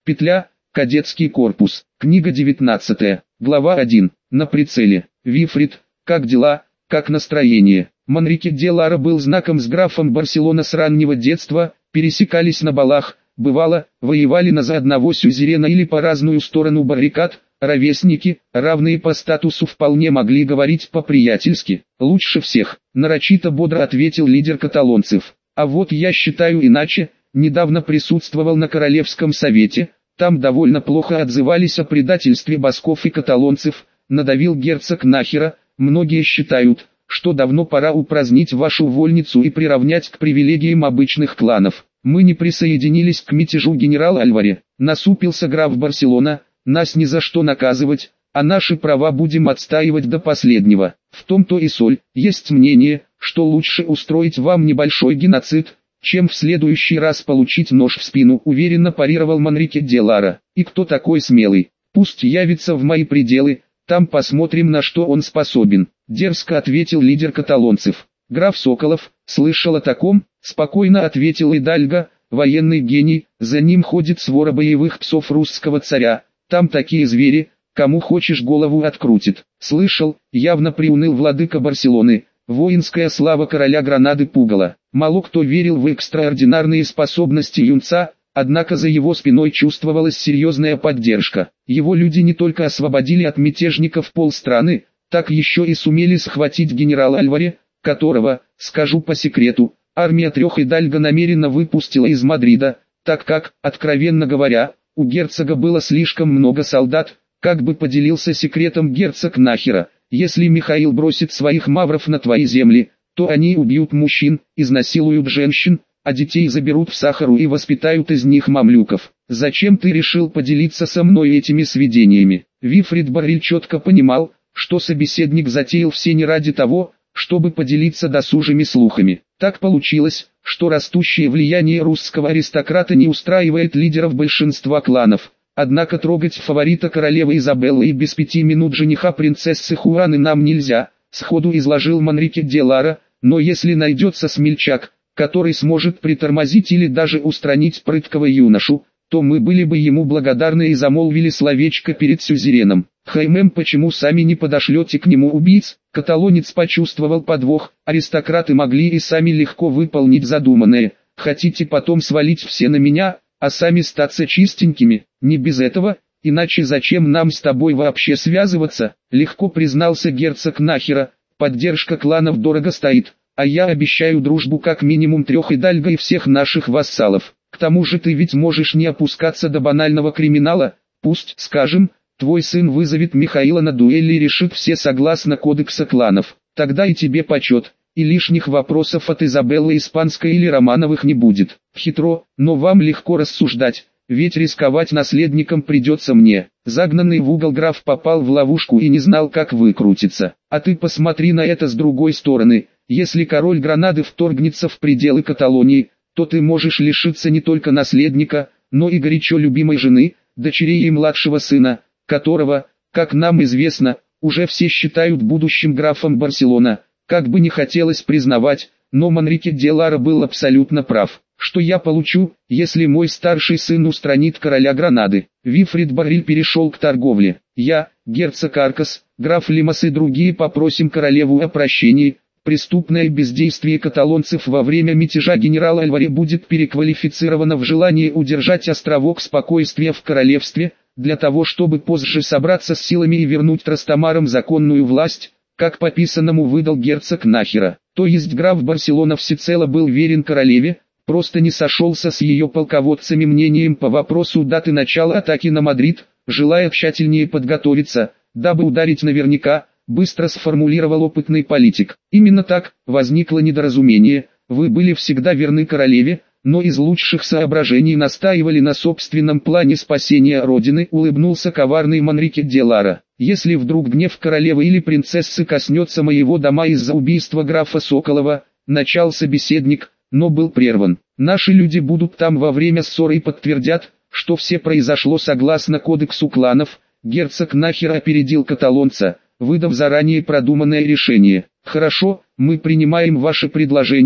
Петля, кадетский корпус. Книга 19. Глава 1. На прицеле. Вифрид, как дела, как настроение? Манрике де Лара был знаком с графом Барселона с раннего детства, пересекались на балах, бывало, воевали на за одного сюзерена или по разную сторону баррикад. Ровесники, равные по статусу, вполне могли говорить по-приятельски. «Лучше всех», — нарочито бодро ответил лидер каталонцев. «А вот я считаю иначе, недавно присутствовал на Королевском совете, там довольно плохо отзывались о предательстве басков и каталонцев», — надавил герцог Нахера. «Многие считают, что давно пора упразднить вашу вольницу и приравнять к привилегиям обычных кланов. Мы не присоединились к мятежу генерала Альваре», — насупился граф Барселона. «Нас ни за что наказывать, а наши права будем отстаивать до последнего. В том-то и соль, есть мнение, что лучше устроить вам небольшой геноцид, чем в следующий раз получить нож в спину», — уверенно парировал Манрике де Лара. «И кто такой смелый? Пусть явится в мои пределы, там посмотрим, на что он способен», — дерзко ответил лидер каталонцев. «Граф Соколов, слышал о таком?» — спокойно ответил Идальго, военный гений, за ним ходит свора боевых псов русского царя. Там такие звери, кому хочешь голову открутит. Слышал, явно приуныл владыка Барселоны, воинская слава короля Гранады пугала. Мало кто верил в экстраординарные способности юнца, однако за его спиной чувствовалась серьезная поддержка. Его люди не только освободили от мятежников полстраны, так еще и сумели схватить генерала Альваре, которого, скажу по секрету, армия трех Идальго намеренно выпустила из Мадрида, так как, откровенно говоря, у герцога было слишком много солдат. Как бы поделился секретом герцог Нахера: если Михаил бросит своих мавров на твои земли, то они убьют мужчин, изнасилуют женщин, а детей заберут в Сахару и воспитают из них мамлюков. Зачем ты решил поделиться со мной этими сведениями?» Вифрид Барриль четко понимал, что собеседник затеял все не ради того, чтобы поделиться досужими слухами. Так получилось, что растущее влияние русского аристократа не устраивает лидеров большинства кланов. Однако трогать фаворита королевы Изабеллы и без 5 минут жениха принцессы Хуаны нам нельзя, сходу изложил Манрике де Лара. «Но если найдется смельчак, который сможет притормозить или даже устранить прыткого юношу, то мы были бы ему благодарны», и замолвили словечко перед сюзереном. «Хаймем, почему сами не подошлете к нему убийц?» Каталонец почувствовал подвох. Аристократы могли и сами легко выполнить задуманное. «Хотите потом свалить все на меня, а сами статься чистенькими? Не без этого, иначе зачем нам с тобой вообще связываться?» Легко признался герцог Нахера. «Поддержка кланов дорого стоит, а я обещаю дружбу как минимум 3 Идальго и всех наших вассалов. К тому же ты ведь можешь не опускаться до банального криминала. Пусть, скажем, твой сын вызовет Михаила на дуэль и решит все согласно кодекса кланов. Тогда и тебе почет, и лишних вопросов от Изабеллы Испанской или Романовых не будет. Хитро, но вам легко рассуждать, ведь рисковать наследником придется мне». Загнанный в угол граф попал в ловушку и не знал, как выкрутиться. «А ты посмотри на это с другой стороны. Если король Гранады вторгнется в пределы Каталонии, то ты можешь лишиться не только наследника, но и горячо любимой жены, дочерей и младшего сына, которого, как нам известно, уже все считают будущим графом Барселона». Как бы не хотелось признавать, но Манрике де Лара был абсолютно прав. «Что я получу, если мой старший сын устранит короля Гранады?» Вифрид Барриль перешел к торговле. «Я, герцог Аркас, граф Лимас и другие попросим королеву о прощении. Преступное бездействие каталонцев во время мятежа генерала Альваре будет переквалифицировано в желание удержать островок спокойствия в королевстве, для того чтобы позже собраться с силами и вернуть Трастамарам законную власть», как по писанному выдал герцог Нахера. То есть граф Барселона всецело был верен королеве, просто не сошелся с ее полководцами мнением по вопросу даты начала атаки на Мадрид, желая тщательнее подготовиться, дабы ударить наверняка, быстро сформулировал опытный политик. «Именно так, возникло недоразумение, вы были всегда верны королеве, но из лучших соображений настаивали на собственном плане спасения Родины», улыбнулся коварный Манрике де Лара. «Если вдруг гнев королевы или принцессы коснется моего дома из-за убийства графа Соколова», начал собеседник, но был прерван. «Наши люди будут там во время ссоры и подтвердят, что все произошло согласно кодексу кланов». Герцог Нахера опередил каталонца, выдав заранее продуманное решение. «Хорошо, мы принимаем ваше предложение,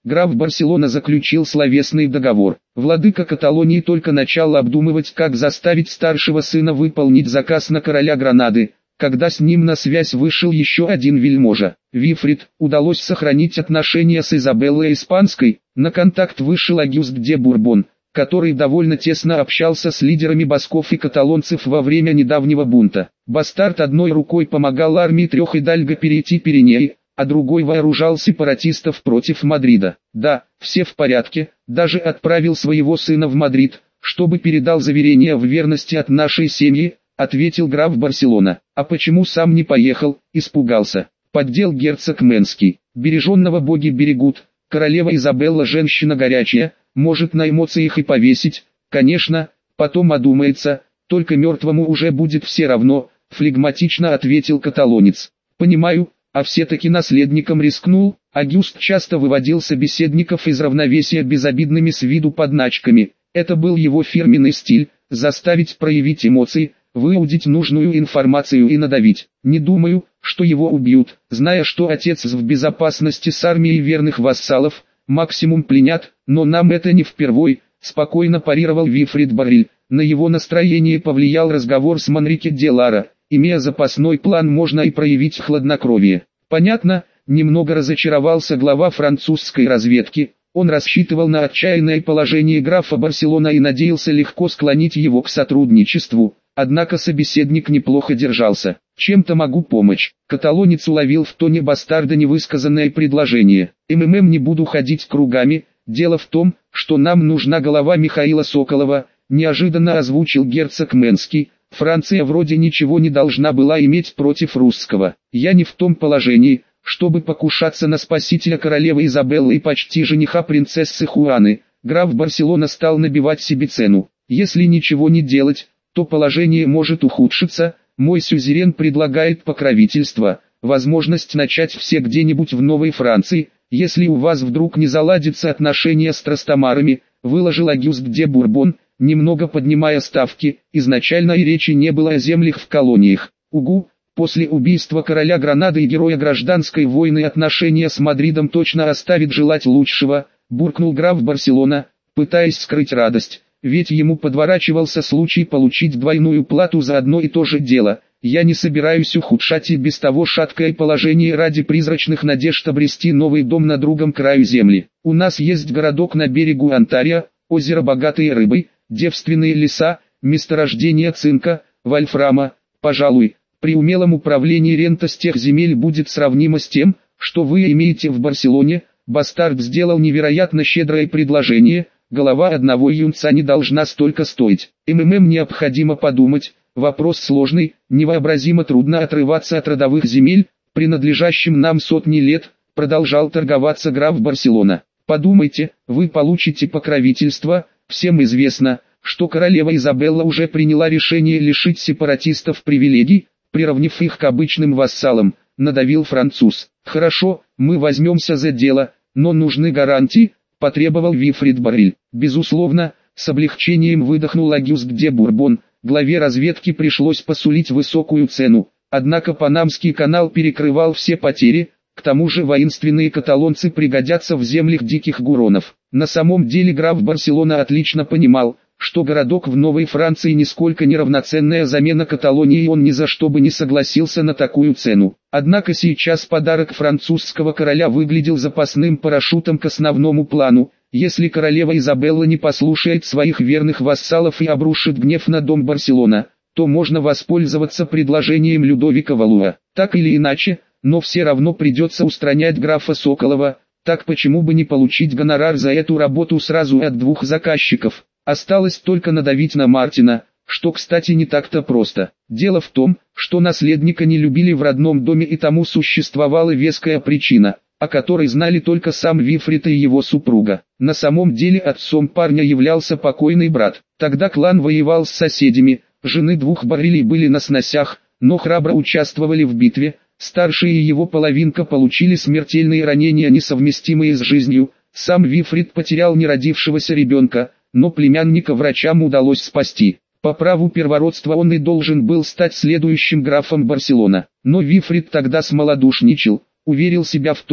граф Барселона заключил словесный договор. Владыка Каталонии только начал обдумывать, как заставить старшего сына выполнить заказ на короля Гранады, когда с ним на связь вышел еще один вельможа. Вифрид, удалось сохранить отношения с Изабеллой Испанской, на контакт вышел Агюст де Бурбон, который довольно тесно общался с лидерами басков и каталонцев во время недавнего бунта. Бастард одной рукой помогал армии трех Идальго перейти Пиренеи, а другой вооружал сепаратистов против Мадрида. Да, все в порядке, даже отправил своего сына в Мадрид, чтобы передал заверение в верности от нашей семьи, ответил граф Барселона. А почему сам не поехал, испугался. Поддел герцог Менский. Береженного боги берегут, королева Изабелла женщина горячая, может на эмоциях и повесить, конечно, потом одумается, только мертвому уже будет все равно, флегматично ответил каталонец. Понимаю, а все-таки наследником рискнул. Агюст часто выводил собеседников из равновесия безобидными с виду подначками. Это был его фирменный стиль, заставить проявить эмоции, выудить нужную информацию и надавить. Не думаю, что его убьют, зная, что отец в безопасности с армией верных вассалов, максимум пленят, но нам это не впервой, спокойно парировал Вифрид Барриль. На его настроение повлиял разговор с Манрике де Лара. Имея запасной план, можно и проявить хладнокровие. Понятно, немного разочаровался глава французской разведки. Он рассчитывал на отчаянное положение графа Барселона и надеялся легко склонить его к сотрудничеству. Однако собеседник неплохо держался. «Чем-то могу помочь». Каталонец уловил в тоне бастарда невысказанное предложение. Не буду ходить кругами. Дело в том, что нам нужна голова Михаила Соколова», неожиданно озвучил герцог Менский. «Франция вроде ничего не должна была иметь против русского. Я не в том положении, чтобы покушаться на спасителя королевы Изабеллы и почти жениха принцессы Хуаны». Граф Барселона стал набивать себе цену. «Если ничего не делать, то положение может ухудшиться. Мой сюзерен предлагает покровительство, возможность начать все где-нибудь в Новой Франции, если у вас вдруг не заладятся отношения с Трастамарами», выложил Агюст де Бурбон, немного поднимая ставки. Изначально и речи не было о землях в колониях. Угу, после убийства короля Гранады и героя гражданской войны отношения с Мадридом точно оставит желать лучшего, буркнул граф Барселона, пытаясь скрыть радость. Ведь ему подворачивался случай получить двойную плату за одно и то же дело. Я не собираюсь ухудшать и без того шаткое положение ради призрачных надежд обрести новый дом на другом краю земли. У нас есть городок на берегу Онтарио, озеро богатые рыбой, девственные леса, месторождения цинка, вольфрама. Пожалуй, при умелом управлении рента с тех земель будет сравнима с тем, что вы имеете в Барселоне. Бастард сделал невероятно щедрое предложение. Голова одного юнца не должна столько стоить. Необходимо подумать. Вопрос сложный, невообразимо трудно отрываться от родовых земель, принадлежащим нам сотни лет, продолжал торговаться граф Барселона. Подумайте, вы получите покровительство. Всем известно, что королева Изабелла уже приняла решение лишить сепаратистов привилегий, приравнив их к обычным вассалам, надавил француз. Хорошо, мы возьмемся за дело, но нужны гарантии, потребовал Вифрид Барриль. Безусловно, с облегчением выдохнул Агюст де Бурбон. Главе разведки пришлось посулить высокую цену, однако Панамский канал перекрывал все потери. К тому же воинственные каталонцы пригодятся в землях диких гуронов. На самом деле граф Барселона отлично понимал, что городок в Новой Франции нисколько не равноценная замена Каталонии, и он ни за что бы не согласился на такую цену. Однако сейчас подарок французского короля выглядел запасным парашютом к основному плану. Если королева Изабелла не послушает своих верных вассалов и обрушит гнев на дом Барселона, то можно воспользоваться предложением Людовика Валуа. Так или иначе, но все равно придется устранять графа Соколова. Так почему бы не получить гонорар за эту работу сразу от двух заказчиков? Осталось только надавить на Мартина, что, кстати, не так-то просто. Дело в том, что наследника не любили в родном доме, и тому существовала веская причина, о которой знали только сам Вифрид и его супруга. На самом деле отцом парня являлся покойный брат. Тогда клан воевал с соседями, жены двух Баррилей были на сносях, но храбро участвовали в битве. Старший и его половинка получили смертельные ранения, несовместимые с жизнью. Сам Вифрид потерял неродившегося ребенка, но племянника врачам удалось спасти. По праву первородства он и должен был стать следующим графом Барселона. Но Вифрид тогда смолодушничал, уверил себя в том,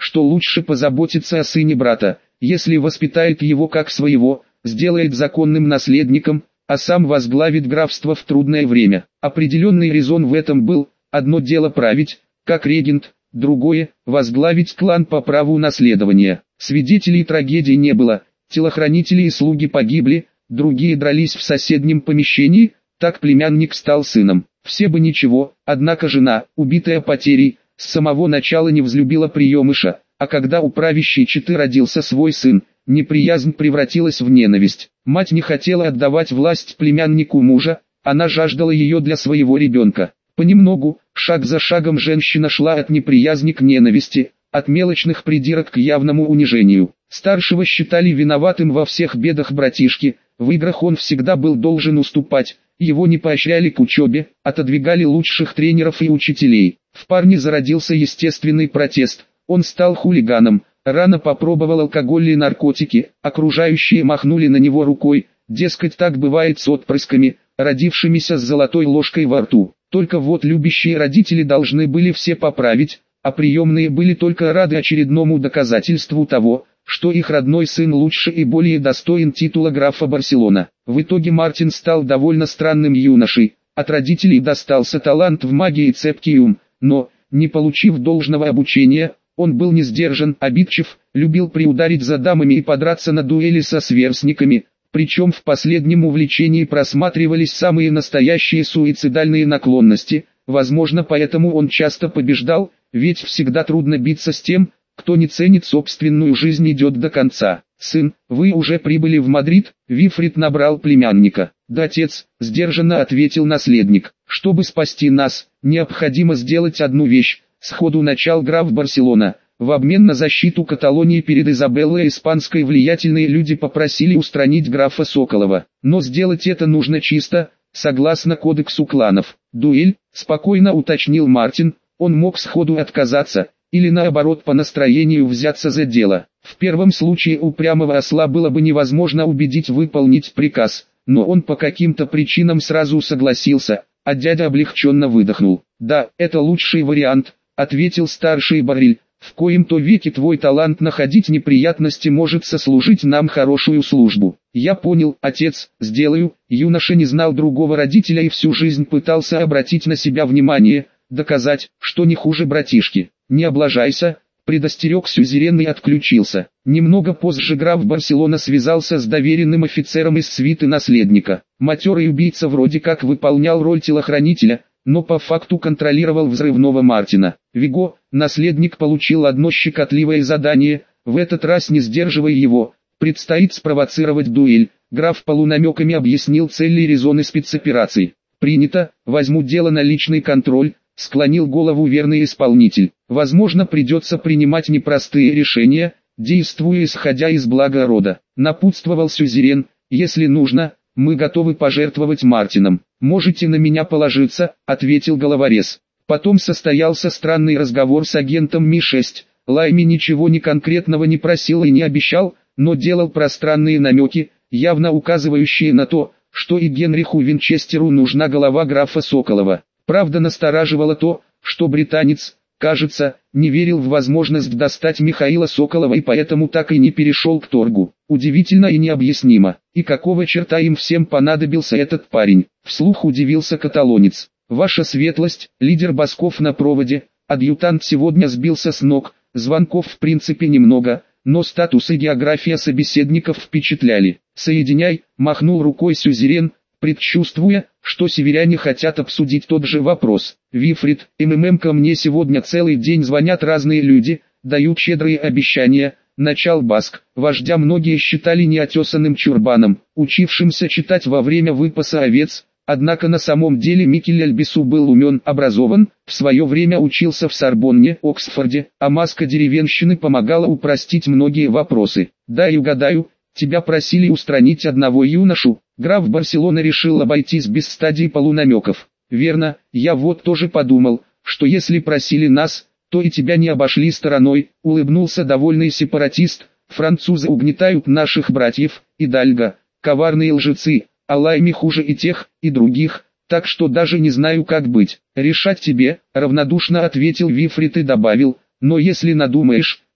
что лучше позаботиться о сыне брата, если воспитает его как своего, сделает законным наследником, а сам возглавит графство в трудное время. Определенный резон в этом был: одно дело править, как регент, другое – возглавить клан по праву наследования. Свидетелей трагедии не было, телохранители и слуги погибли, другие дрались в соседнем помещении, так племянник стал сыном. Все бы ничего, однако жена, убитая потерей, с самого начала не взлюбила приемыша, а когда у правящей четы родился свой сын, неприязнь превратилась в ненависть. Мать не хотела отдавать власть племяннику мужа, она жаждала ее для своего ребенка. Понемногу, шаг за шагом женщина шла от неприязни к ненависти, от мелочных придирок к явному унижению. Старшего считали виноватым во всех бедах братишки, в играх он всегда был должен уступать, его не поощряли к учебе, отодвигали лучших тренеров и учителей. В парне зародился естественный протест, он стал хулиганом, рано попробовал алкоголь и наркотики, окружающие махнули на него рукой, дескать, так бывает с отпрысками, родившимися с золотой ложкой во рту. Только вот любящие родители должны были все поправить, а приемные были только рады очередному доказательству того, что их родной сын лучше и более достоин титула графа Барселона. В итоге Мартин стал довольно странным юношей, от родителей достался талант в магии и цепкий ум, но, не получив должного обучения, он был не сдержан, обидчив, любил приударить за дамами и подраться на дуэли со сверстниками, причем в последнем увлечении просматривались самые настоящие суицидальные наклонности, возможно поэтому он часто побеждал, ведь всегда трудно биться с тем, кто не ценит собственную жизнь и идет до конца. «Сын, вы уже прибыли в Мадрид?» Вифрид набрал племянника. «Да, отец», — сдержанно ответил наследник. «Чтобы спасти нас, необходимо сделать одну вещь», — сходу начал граф Барселона. В обмен на защиту Каталонии перед Изабеллой испанской влиятельные люди попросили устранить графа Соколова. Но сделать это нужно чисто, согласно кодексу кланов. «Дуэль?» — спокойно уточнил Мартин. Он мог сходу отказаться, или наоборот по настроению взяться за дело. В первом случае упрямого осла было бы невозможно убедить выполнить приказ, но он по каким-то причинам сразу согласился, а дядя облегченно выдохнул. «Да, это лучший вариант», — ответил старший Барриль. «В коем-то веке твой талант находить неприятности может сослужить нам хорошую службу». «Я понял, отец, сделаю». Юноша не знал другого родителя и всю жизнь пытался обратить на себя внимание, доказать, что не хуже братишки. «Не облажайся», — предостерег сюзерен и отключился. Немного позже граф Барселона связался с доверенным офицером из свиты наследника. Матерый убийца вроде как выполнял роль телохранителя, но по факту контролировал взрывного Мартина. «Виго, наследник получил одно щекотливое задание, в этот раз не сдерживай его, предстоит спровоцировать дуэль». Граф полунамеками объяснил цели и резоны спецоперации. «Принято, возьму дело на личный контроль», — склонил голову верный исполнитель. «Возможно, придется принимать непростые решения, действуя исходя из блага рода», — напутствовал сюзерен. «Если нужно, мы готовы пожертвовать Мартином. Можете на меня положиться», — ответил головорез. Потом состоялся странный разговор с агентом Ми-6. Лайми ничего ни конкретного не просил и не обещал, но делал пространные намеки, явно указывающие на то, что и Генриху Винчестеру нужна голова графа Соколова. Правда, настораживало то, что британец, кажется, не верил в возможность достать Михаила Соколова и поэтому так и не перешел к торгу. Удивительно и необъяснимо. И какого черта им всем понадобился этот парень? Вслух удивился каталонец. «Ваша светлость, лидер Басков на проводе, адъютант сегодня сбился с ног, звонков в принципе немного, но статус и география собеседников впечатляли. Соединяй», махнул рукой сюзерен, предчувствуя, что северяне хотят обсудить тот же вопрос. «Вифрид, ко мне сегодня целый день звонят разные люди, дают щедрые обещания», начал Баск. Вождя многие считали неотесанным чурбаном, учившимся читать во время выпаса овец, однако на самом деле Микель Альбису был умен, образован, в свое время учился в Сорбонне, Оксфорде, а маска деревенщины помогала упростить многие вопросы. «Дай угадаю, тебя просили устранить одного юношу». Граф Барселона решил обойтись без стадий полунамеков. «Верно, я вот тоже подумал, что если просили нас, то и тебя не обошли стороной», улыбнулся довольный сепаратист. «Французы угнетают наших братьев, Идальго, коварные лжецы, а Лайми хуже и тех, и других, так что даже не знаю как быть». «Решать тебе», равнодушно ответил Вифрид и добавил, «но если надумаешь,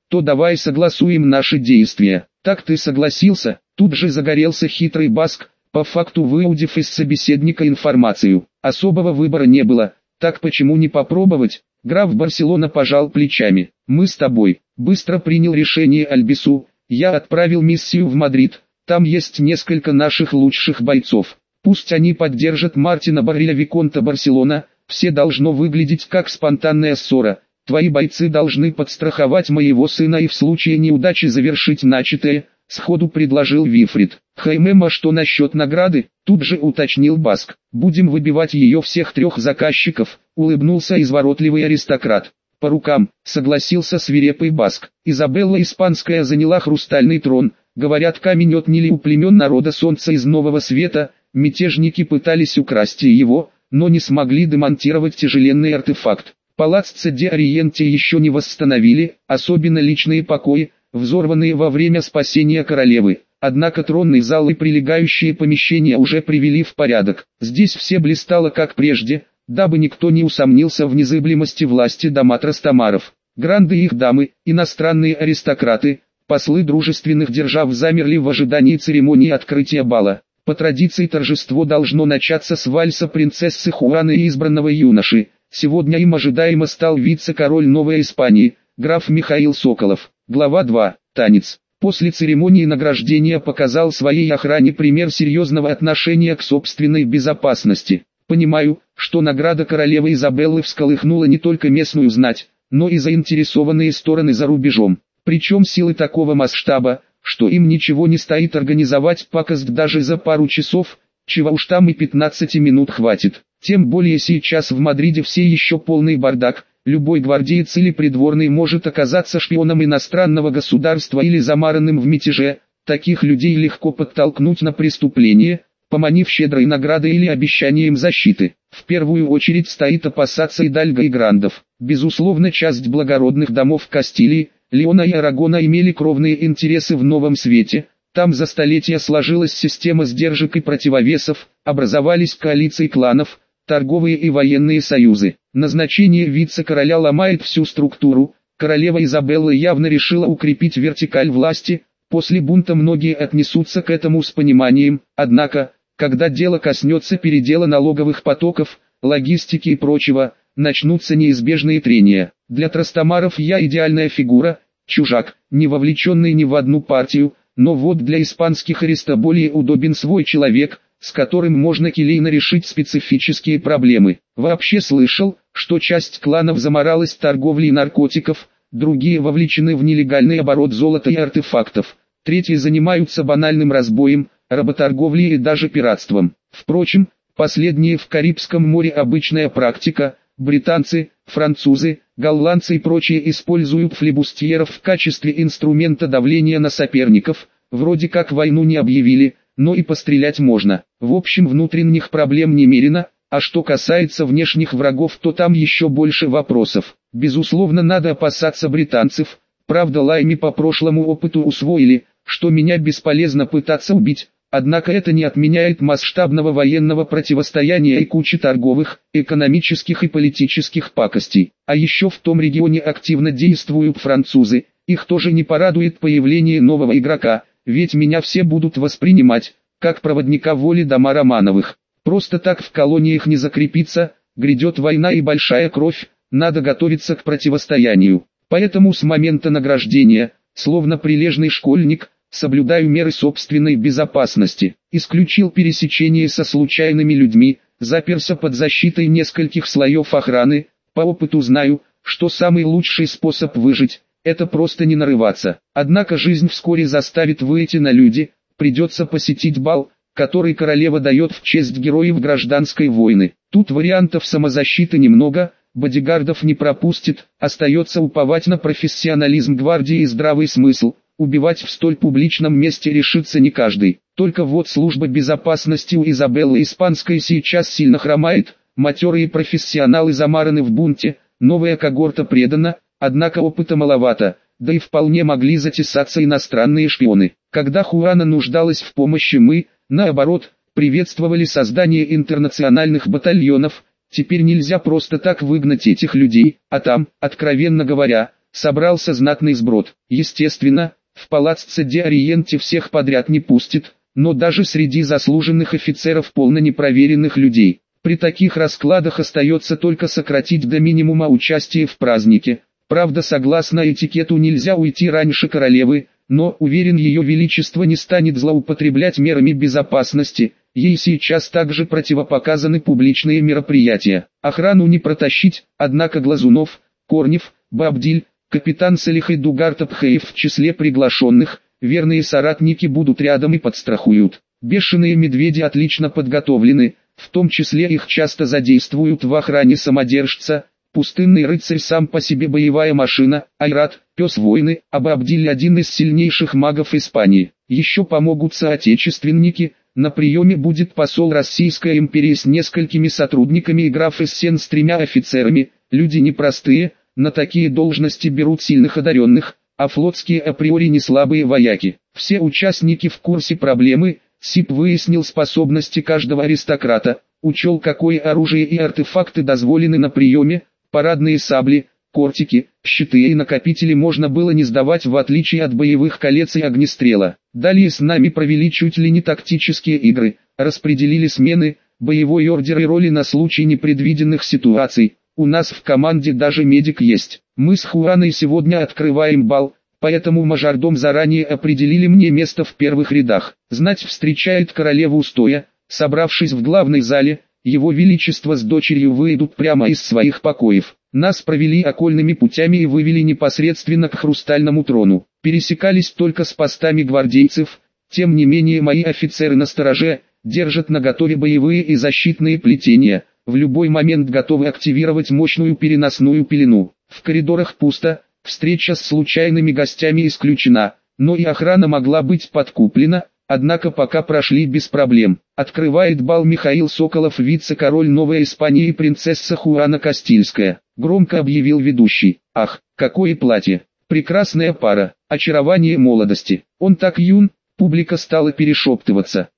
то давай согласуем наши действия. Так ты согласился? Тут же загорелся хитрый Баск, по факту выудив из собеседника информацию. Особого выбора не было, так почему не попробовать? Граф Барселона пожал плечами. Мы с тобой. Быстро принял решение Альбису. Я отправил миссию в Мадрид. Там есть несколько наших лучших бойцов. Пусть они поддержат Мартина Барреля Виконта Барселона. Все должно выглядеть как спонтанная ссора. Твои бойцы должны подстраховать моего сына и в случае неудачи завершить начатое, сходу предложил Вифрид. Хаймем, а что насчет награды? Тут же уточнил Баск. Будем выбивать ее всех трех заказчиков, улыбнулся изворотливый аристократ. По рукам, согласился свирепый Баск. Изабелла Испанская заняла хрустальный трон. Говорят, камень отняли у племен народа Солнца из Нового Света. Мятежники пытались украсть его, но не смогли демонтировать тяжеленный артефакт. Палаццо де Ориенте еще не восстановили, особенно личные покои, взорванные во время спасения королевы. Однако тронный зал и прилегающие помещения уже привели в порядок. Здесь все блистало как прежде, дабы никто не усомнился в незыблемости власти дома Трастамаров. Гранды и их дамы, иностранные аристократы, послы дружественных держав замерли в ожидании церемонии открытия бала. По традиции торжество должно начаться с вальса принцессы Хуаны и избранного юноши. Сегодня им ожидаемо стал вице-король Новой Испании, граф Михаил Соколов. Глава 2. Танец. После церемонии награждения показал своей охране пример серьезного отношения к собственной безопасности. Понимаю, что награда королевы Изабеллы всколыхнула не только местную знать, но и заинтересованные стороны за рубежом. Причем силы такого масштаба, что им ничего не стоит организовать показ даже за пару часов, чего уж там и 15 минут хватит. Тем более сейчас в Мадриде все еще полный бардак, любой гвардеец или придворный может оказаться шпионом иностранного государства или замаранным в мятеже. Таких людей легко подтолкнуть на преступление, поманив щедрой наградой или обещанием защиты. В первую очередь стоит опасаться Идальго и Грандов. Безусловно, часть благородных домов Кастилии, Леона и Арагона имели кровные интересы в Новом Свете. Там за столетия сложилась система сдержек и противовесов, образовались коалиции кланов, торговые и военные союзы. Назначение вице-короля ломает всю структуру. Королева Изабелла явно решила укрепить вертикаль власти. После бунта многие отнесутся к этому с пониманием. Однако, когда дело коснется передела налоговых потоков, логистики и прочего, начнутся неизбежные трения. Для Трастамаров я идеальная фигура, чужак, не вовлеченный ни в одну партию, но вот для испанских ариста более удобен свой человек, с которым можно келейно решить специфические проблемы. Вообще слышал, что часть кланов заморалась торговлей наркотиков, другие вовлечены в нелегальный оборот золота и артефактов, третьи занимаются банальным разбоем, работорговлей и даже пиратством. Впрочем, последние в Карибском море обычная практика. Британцы, французы, голландцы и прочие используют флибустьеров в качестве инструмента давления на соперников. Вроде как войну не объявили, но и пострелять можно. В общем, внутренних проблем немерено, а что касается внешних врагов, то там еще больше вопросов. Безусловно, надо опасаться британцев. Правда, Лайми по прошлому опыту усвоили, что меня бесполезно пытаться убить. Однако это не отменяет масштабного военного противостояния и кучи торговых, экономических и политических пакостей. А еще в том регионе активно действуют французы. Их тоже не порадует появление нового игрока, ведь меня все будут воспринимать, как проводника воли дома Романовых. Просто так в колониях не закрепиться, грядет война и большая кровь, надо готовиться к противостоянию. Поэтому с момента награждения, словно прилежный школьник, соблюдаю меры собственной безопасности. Исключил пересечение со случайными людьми, заперся под защитой нескольких слоев охраны. По опыту знаю, что самый лучший способ выжить – это просто не нарываться. Однако жизнь вскоре заставит выйти на люди, придется посетить бал, который королева дает в честь героев гражданской войны. Тут вариантов самозащиты немного, бодигардов не пропустит, остается уповать на профессионализм гвардии и здравый смысл. Убивать в столь публичном месте решится не каждый. Только вот служба безопасности у Изабеллы Испанской сейчас сильно хромает, матерые профессионалы замараны в бунте, новая когорта предана, однако опыта маловато, да и вполне могли затесаться иностранные шпионы. Когда Хуана нуждалась в помощи, мы, наоборот, приветствовали создание интернациональных батальонов. Теперь нельзя просто так выгнать этих людей, а там, откровенно говоря, собрался знатный сброд. Естественно, в Палаццо де Ориенте всех подряд не пустит, но даже среди заслуженных офицеров полно непроверенных людей. При таких раскладах остается только сократить до минимума участие в празднике. Правда, согласно этикету нельзя уйти раньше королевы, но, уверен, ее величество не станет злоупотреблять мерами безопасности. Ей сейчас также противопоказаны публичные мероприятия. Охрану не протащить, однако Глазунов, Корнев, Бабдиль, капитан Салих и Дугартабхеев в числе приглашенных, верные соратники будут рядом и подстрахуют. Бешеные медведи отлично подготовлены, в том числе их часто задействуют в охране самодержца. Пустынный рыцарь сам по себе боевая машина, Айрат, пес войны, а Бабдиль один из сильнейших магов Испании. Еще помогут соотечественники, на приеме будет посол Российской империи с несколькими сотрудниками и граф Эссен с 3 офицерами. Люди непростые, на такие должности берут сильных одаренных, а флотские априори не слабые вояки. Все участники в курсе проблемы. СИП выяснил способности каждого аристократа, учел, какое оружие и артефакты дозволены на приеме. Парадные сабли, кортики, щиты и накопители можно было не сдавать, в отличие от боевых колец и огнестрела. Далее с нами провели чуть ли не тактические игры, распределили смены, боевой ордер и роли на случай непредвиденных ситуаций. У нас в команде даже медик есть. Мы с Хуаной сегодня открываем бал, поэтому мажордом заранее определили мне место в первых рядах. Знать встречает королеву стоя, собравшись в главной зале. Его Величество с дочерью выйдут прямо из своих покоев. Нас провели окольными путями и вывели непосредственно к хрустальному трону. Пересекались только с постами гвардейцев, тем не менее мои офицеры настороже, держат наготове боевые и защитные плетения, в любой момент готовы активировать мощную переносную пелену. В коридорах пусто, встреча с случайными гостями исключена, но и охрана могла быть подкуплена. Однако пока прошли без проблем. Открывает бал Михаил Соколов, вице-король Новой Испании и принцесса Хуана Кастильская. Громко объявил ведущий. Ах, какое платье! Прекрасная пара, очарование молодости. Он так юн, публика стала перешептываться.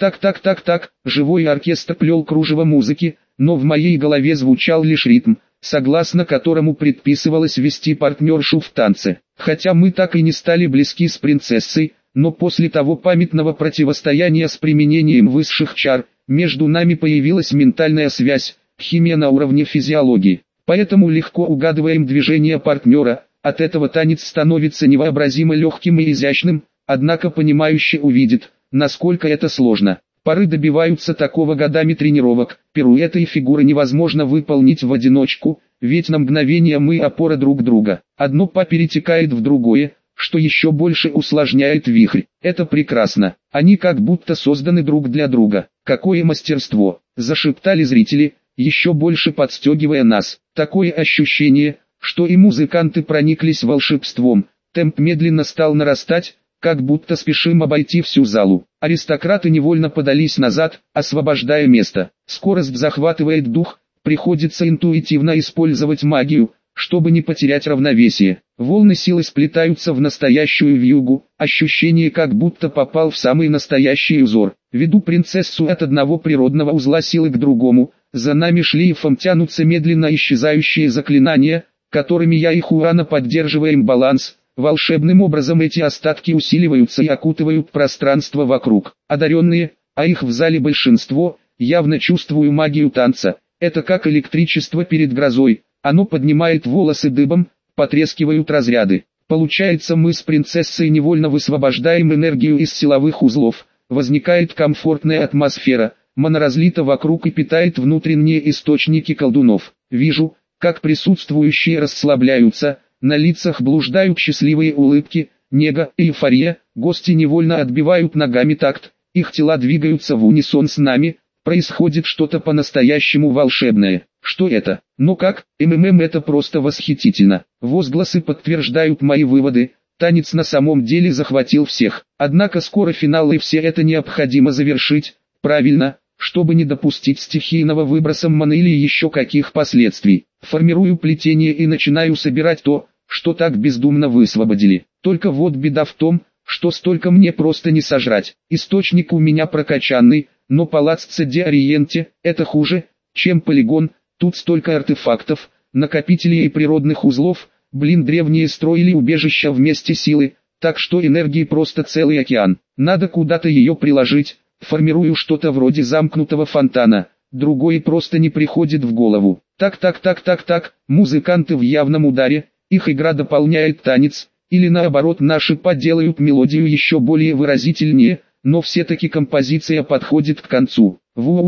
Так, живой оркестр плел кружево музыки, но в моей голове звучал лишь ритм, согласно которому предписывалось вести партнершу в танце. Хотя мы так и не стали близки с принцессой, но после того памятного противостояния с применением высших чар, между нами появилась ментальная связь, химия на уровне физиологии. Поэтому легко угадываем движения партнера, от этого танец становится невообразимо легким и изящным, однако понимающий увидит, насколько это сложно. Пары добиваются такого годами тренировок, пируэты и фигуры невозможно выполнить в одиночку, ведь на мгновение мы опора друг друга. Одно па перетекает в другое, что еще больше усложняет вихрь. Это прекрасно. Они как будто созданы друг для друга. Какое мастерство! Зашептали зрители, еще больше подстегивая нас. Такое ощущение, что и музыканты прониклись волшебством. Темп медленно стал нарастать, как будто спешим обойти всю залу. Аристократы невольно подались назад, освобождая место. Скорость захватывает дух, приходится интуитивно использовать магию, чтобы не потерять равновесие. Волны силы сплетаются в настоящую вьюгу, ощущение, как будто попал в самый настоящий узор. Веду принцессу от одного природного узла силы к другому, за нами шлейфом тянутся медленно исчезающие заклинания, которыми я и Хуана поддерживаем баланс. Волшебным образом эти остатки усиливаются и окутывают пространство вокруг. Одаренные, а их в зале большинство, явно чувствую магию танца. Это как электричество перед грозой. Оно поднимает волосы дыбом, потрескивают разряды. Получается, мы с принцессой невольно высвобождаем энергию из силовых узлов. Возникает комфортная атмосфера, мана разлита вокруг и питает внутренние источники колдунов. Вижу, как присутствующие расслабляются, на лицах блуждают счастливые улыбки, нега, эйфория, гости невольно отбивают ногами такт, их тела двигаются в унисон с нами, происходит что-то по-настоящему волшебное. Что это? Ну как, МММ, это просто восхитительно. Возгласы подтверждают мои выводы, танец на самом деле захватил всех. Однако скоро финал и все это необходимо завершить, правильно, чтобы не допустить стихийного выброса маны или еще каких последствий. Формирую плетение и начинаю собирать то, что так бездумно высвободили. Только вот беда в том, что столько мне просто не сожрать. Источник у меня прокачанный, но Палаццо де Ориенте – это хуже, чем полигон. Тут столько артефактов, накопителей и природных узлов, блин, древние строили убежища вместе силы, так что энергии просто целый океан. Надо куда-то ее приложить, формирую что-то вроде замкнутого фонтана, другое просто не приходит в голову. Так, музыканты в явном ударе, их игра дополняет танец, или наоборот наши подделают мелодию еще более выразительнее, но все-таки композиция подходит к концу.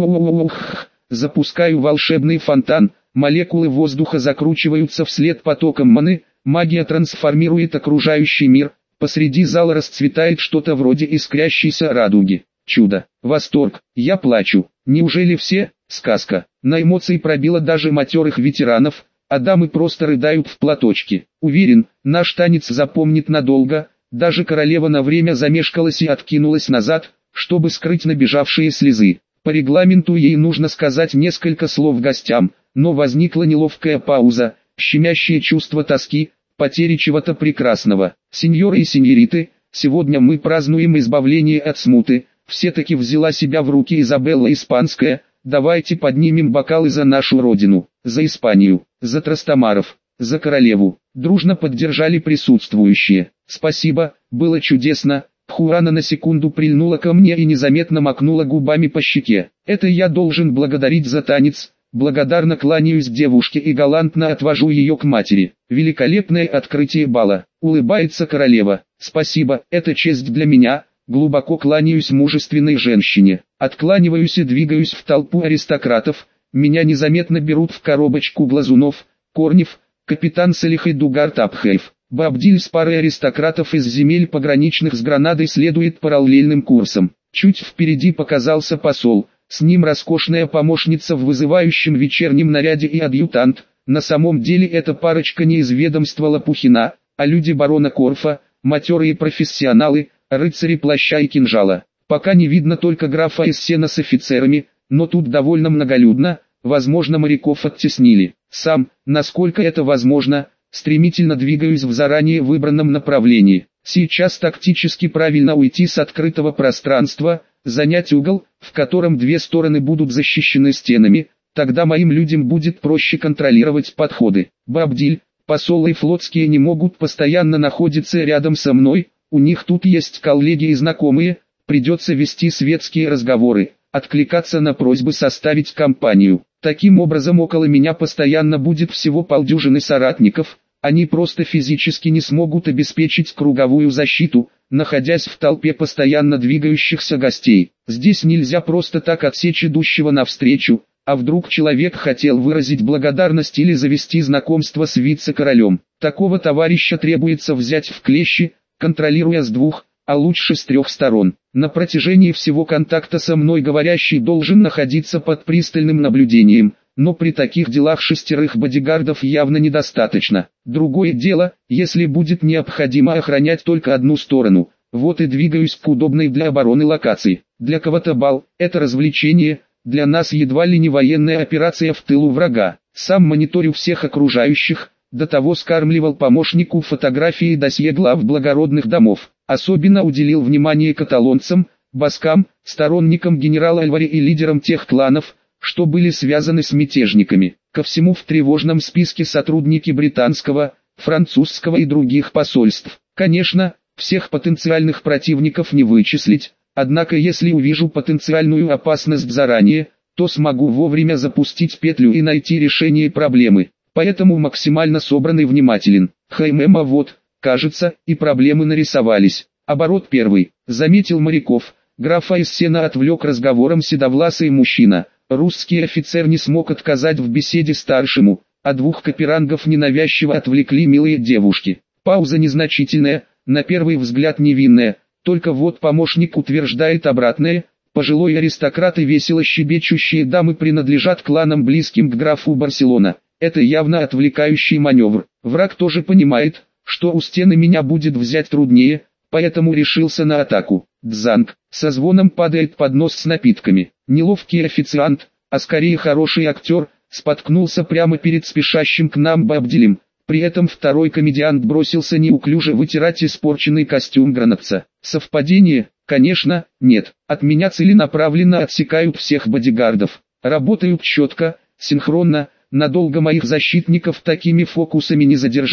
Вух, запускаю волшебный фонтан, молекулы воздуха закручиваются вслед потоком маны, магия трансформирует окружающий мир, посреди зала расцветает что-то вроде искрящейся радуги. Чудо, восторг, я плачу. Неужели все? Сказка. На эмоции пробило даже матерых ветеранов, а дамы просто рыдают в платочки. Уверен, наш танец запомнит надолго, даже королева на время замешкалась и откинулась назад, чтобы скрыть набежавшие слезы. По регламенту ей нужно сказать несколько слов гостям, но возникла неловкая пауза, щемящее чувство тоски, потери чего-то прекрасного. Сеньоры и сеньориты, сегодня мы празднуем избавление от смуты. Все-таки взяла себя в руки Изабелла Испанская, давайте поднимем бокалы за нашу родину, за Испанию, за Трастамаров, за королеву. Дружно поддержали присутствующие. Спасибо, было чудесно. Хуана на секунду прильнула ко мне и незаметно макнула губами по щеке. Это я должен благодарить за танец. Благодарно кланяюсь девушке и галантно отвожу ее к матери. Великолепное открытие бала. Улыбается королева. Спасибо, это честь для меня. Глубоко кланяюсь мужественной женщине. Откланиваюсь и двигаюсь в толпу аристократов. Меня незаметно берут в коробочку Глазунов, Корнев, капитан Салих и Дугар Тапхаев. Бабдиль с парой аристократов из земель пограничных с Гранадой следует параллельным курсом. Чуть впереди показался посол. С ним роскошная помощница в вызывающем вечернем наряде и адъютант. На самом деле эта парочка не из ведомства Лопухина, а люди барона Корфа, матерые профессионалы, рыцари плаща и кинжала. Пока не видно только графа Эссена с офицерами, но тут довольно многолюдно, возможно моряков оттеснили. Сам, насколько это возможно, стремительно двигаюсь в заранее выбранном направлении. Сейчас тактически правильно уйти с открытого пространства, занять угол, в котором две стороны будут защищены стенами, тогда моим людям будет проще контролировать подходы. Бабдиль, посол и флотские не могут постоянно находиться рядом со мной, у них тут есть коллеги и знакомые, придется вести светские разговоры, откликаться на просьбы составить компанию. Таким образом около меня постоянно будет всего полдюжины соратников, они просто физически не смогут обеспечить круговую защиту, находясь в толпе постоянно двигающихся гостей. Здесь нельзя просто так отсечь идущего навстречу, а вдруг человек хотел выразить благодарность или завести знакомство с вице-королем. Такого товарища требуется взять в клещи, контролируя с двух, а лучше с трех сторон. На протяжении всего контакта со мной говорящий должен находиться под пристальным наблюдением, но при таких делах 6 бодигардов явно недостаточно. Другое дело, если будет необходимо охранять только одну сторону, вот и двигаюсь к удобной для обороны локации. Для кого-то бал – это развлечение, для нас едва ли не военная операция в тылу врага. Сам мониторю всех окружающих, до того скармливал помощнику фотографии и досье глав благородных домов. Особенно уделил внимание каталонцам, баскам, сторонникам генерала Альваре и лидерам тех кланов, что были связаны с мятежниками. Ко всему в тревожном списке сотрудники британского, французского и других посольств. Конечно, всех потенциальных противников не вычислить, однако если увижу потенциальную опасность заранее, то смогу вовремя запустить петлю и найти решение проблемы. Поэтому максимально собран и внимателен. Хаймема вот, кажется, и проблемы нарисовались. Оборот первый. Заметил моряков. Графа Эссена отвлек разговором седовласый мужчина. Русский офицер не смог отказать в беседе старшему, а двух каперангов ненавязчиво отвлекли милые девушки. Пауза незначительная, на первый взгляд невинная, только вот помощник утверждает обратное. Пожилой аристократ и весело щебечущие дамы принадлежат кланам близким к графу Барселона. Это явно отвлекающий маневр. Враг тоже понимает, что у стены меня будет взять труднее, поэтому решился на атаку. Дзанг. Со звоном падает поднос с напитками. Неловкий официант, а скорее хороший актер, споткнулся прямо перед спешащим к нам Бабдилем. При этом второй комедиант бросился неуклюже вытирать испорченный костюм гранатца. Совпадение? Конечно, нет. От меня целенаправленно отсекают всех бодигардов. Работают четко, синхронно, надолго моих защитников такими фокусами не задержать,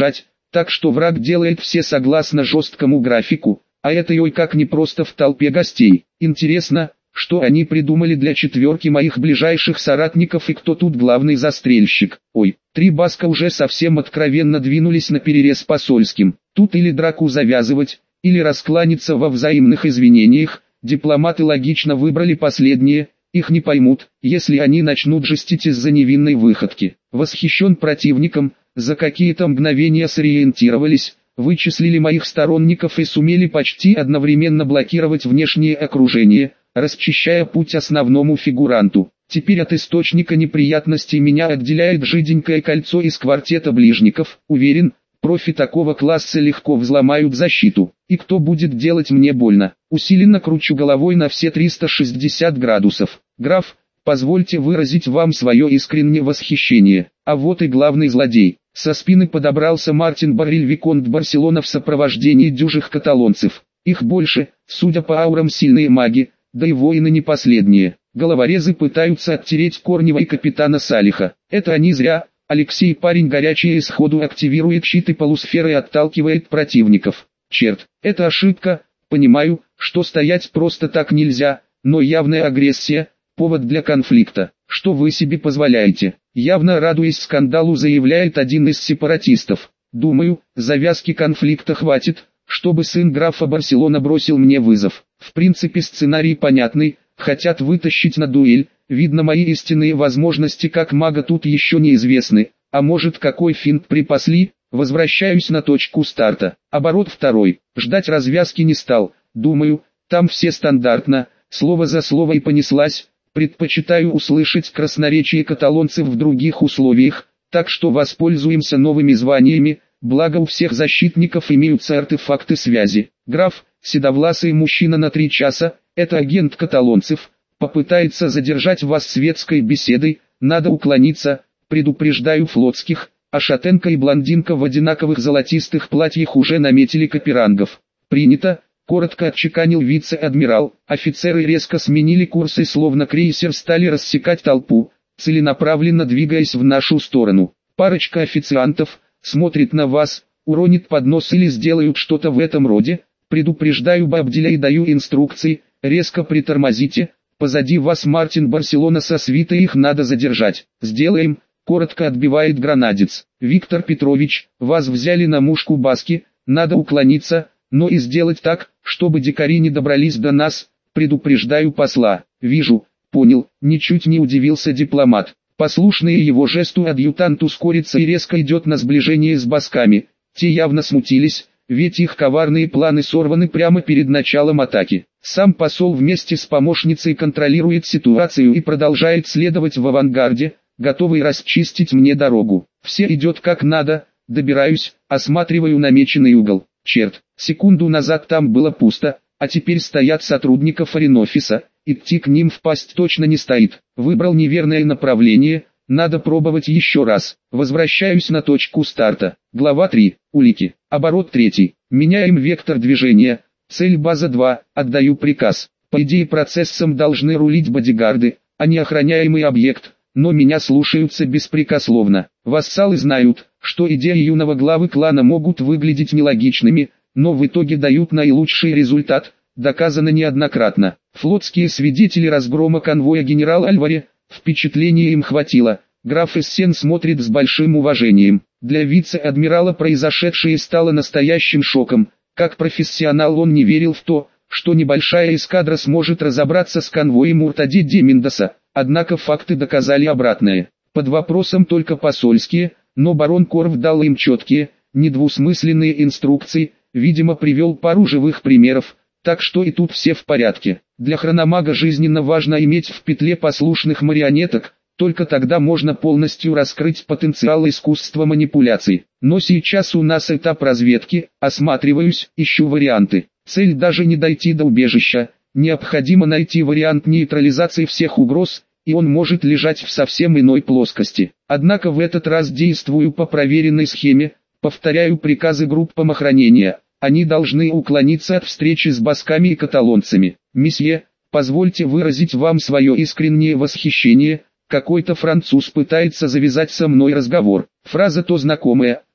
так что враг делает все согласно жесткому графику, а это ой как не просто в толпе гостей. Интересно, что они придумали для четверки моих ближайших соратников и кто тут главный застрельщик. Ой, три баска уже совсем откровенно двинулись на перерез посольским. Тут или драку завязывать, или раскланяться во взаимных извинениях. Дипломаты логично выбрали последнее, их не поймут, если они начнут жестить из-за невинной выходки. Восхищен противником, за какие-то мгновения сориентировались, вычислили моих сторонников и сумели почти одновременно блокировать внешнее окружение, расчищая путь основному фигуранту. Теперь от источника неприятностей меня отделяет жиденькое кольцо из квартета ближников. Уверен, профи такого класса легко взломают защиту. И кто будет делать мне больно? Усиленно кручу головой на все 360 градусов. Граф, позвольте выразить вам свое искреннее восхищение. А вот и главный злодей. Со спины подобрался Мартин Барриль виконт Барселона в сопровождении дюжих каталонцев. Их больше, судя по аурам, сильные маги, да и воины не последние. Головорезы пытаются оттереть Корнева и капитана Салиха. Это они зря. Алексей парень горячий и сходу активирует щит и полусферы и отталкивает противников. Черт, это ошибка. Понимаю, что стоять просто так нельзя, но явная агрессия – повод для конфликта. Что вы себе позволяете? Явно радуясь скандалу, заявляет один из сепаратистов. Думаю, завязки конфликта хватит, чтобы сын графа Барселона бросил мне вызов. В принципе сценарий понятный, хотят вытащить на дуэль, видно мои истинные возможности как мага тут еще неизвестны, а может какой финт припасли, возвращаюсь на точку старта. Оборот второй, ждать развязки не стал, думаю, там все стандартно, слово за слово и понеслась. Предпочитаю услышать красноречие каталонцев в других условиях, так что воспользуемся новыми званиями, благо у всех защитников имеются артефакты связи. Граф, седовласый мужчина на 3 часа, это агент каталонцев, попытается задержать вас светской беседой, надо уклониться, предупреждаю флотских, а шатенка и блондинка в одинаковых золотистых платьях уже наметили каперангов. Принято. Коротко отчеканил вице-адмирал, офицеры резко сменили курс и словно крейсер стали рассекать толпу, целенаправленно двигаясь в нашу сторону. Парочка официантов смотрит на вас, уронит поднос или сделают что-то в этом роде, предупреждаю Бабделя и даю инструкции, резко притормозите, позади вас Мартин Барселона со свитой, их надо задержать. Сделаем, коротко отбивает гранадец. Виктор Петрович, вас взяли на мушку баски, надо уклониться, но и сделать так, чтобы дикари не добрались до нас, предупреждаю посла. Вижу, понял, ничуть не удивился дипломат. Послушный его жесту адъютант ускорится и резко идет на сближение с басками. Те явно смутились, ведь их коварные планы сорваны прямо перед началом атаки. Сам посол вместе с помощницей контролирует ситуацию и продолжает следовать в авангарде, готовый расчистить мне дорогу. Все идет как надо, добираюсь, осматриваю намеченный угол. Черт, секунду назад там было пусто, а теперь стоят сотрудники форин-офиса, идти к ним в пасть точно не стоит. Выбрал неверное направление, надо пробовать еще раз. Возвращаюсь на точку старта. Глава 3. Улики. Оборот 3. Меняем вектор движения. Цель база 2. Отдаю приказ. По идее процессом должны рулить бодигарды, а не охраняемый объект, но меня слушаются беспрекословно. Вассалы знают, что идеи юного главы клана могут выглядеть нелогичными, но в итоге дают наилучший результат, доказано неоднократно. Флотские свидетели разгрома конвоя генерал Альваре, впечатления им хватило, граф Эссен смотрит с большим уважением. Для вице-адмирала произошедшее стало настоящим шоком, как профессионал он не верил в то, что небольшая эскадра сможет разобраться с конвоем Муртади де Мендоса, однако факты доказали обратное. Под вопросом только посольские, но барон Корв дал им четкие, недвусмысленные инструкции, видимо привел пару живых примеров, так что и тут все в порядке. Для хрономага жизненно важно иметь в петле послушных марионеток, только тогда можно полностью раскрыть потенциал искусства манипуляций. Но сейчас у нас этап разведки, осматриваюсь, ищу варианты. Цель даже не дойти до убежища, необходимо найти вариант нейтрализации всех угроз, и он может лежать в совсем иной плоскости. Однако в этот раз действую по проверенной схеме, повторяю приказы группам охранения. Они должны уклониться от встречи с басками и каталонцами. Месье, позвольте выразить вам свое искреннее восхищение. Какой-то француз пытается завязать со мной разговор. Фраза то знакомая,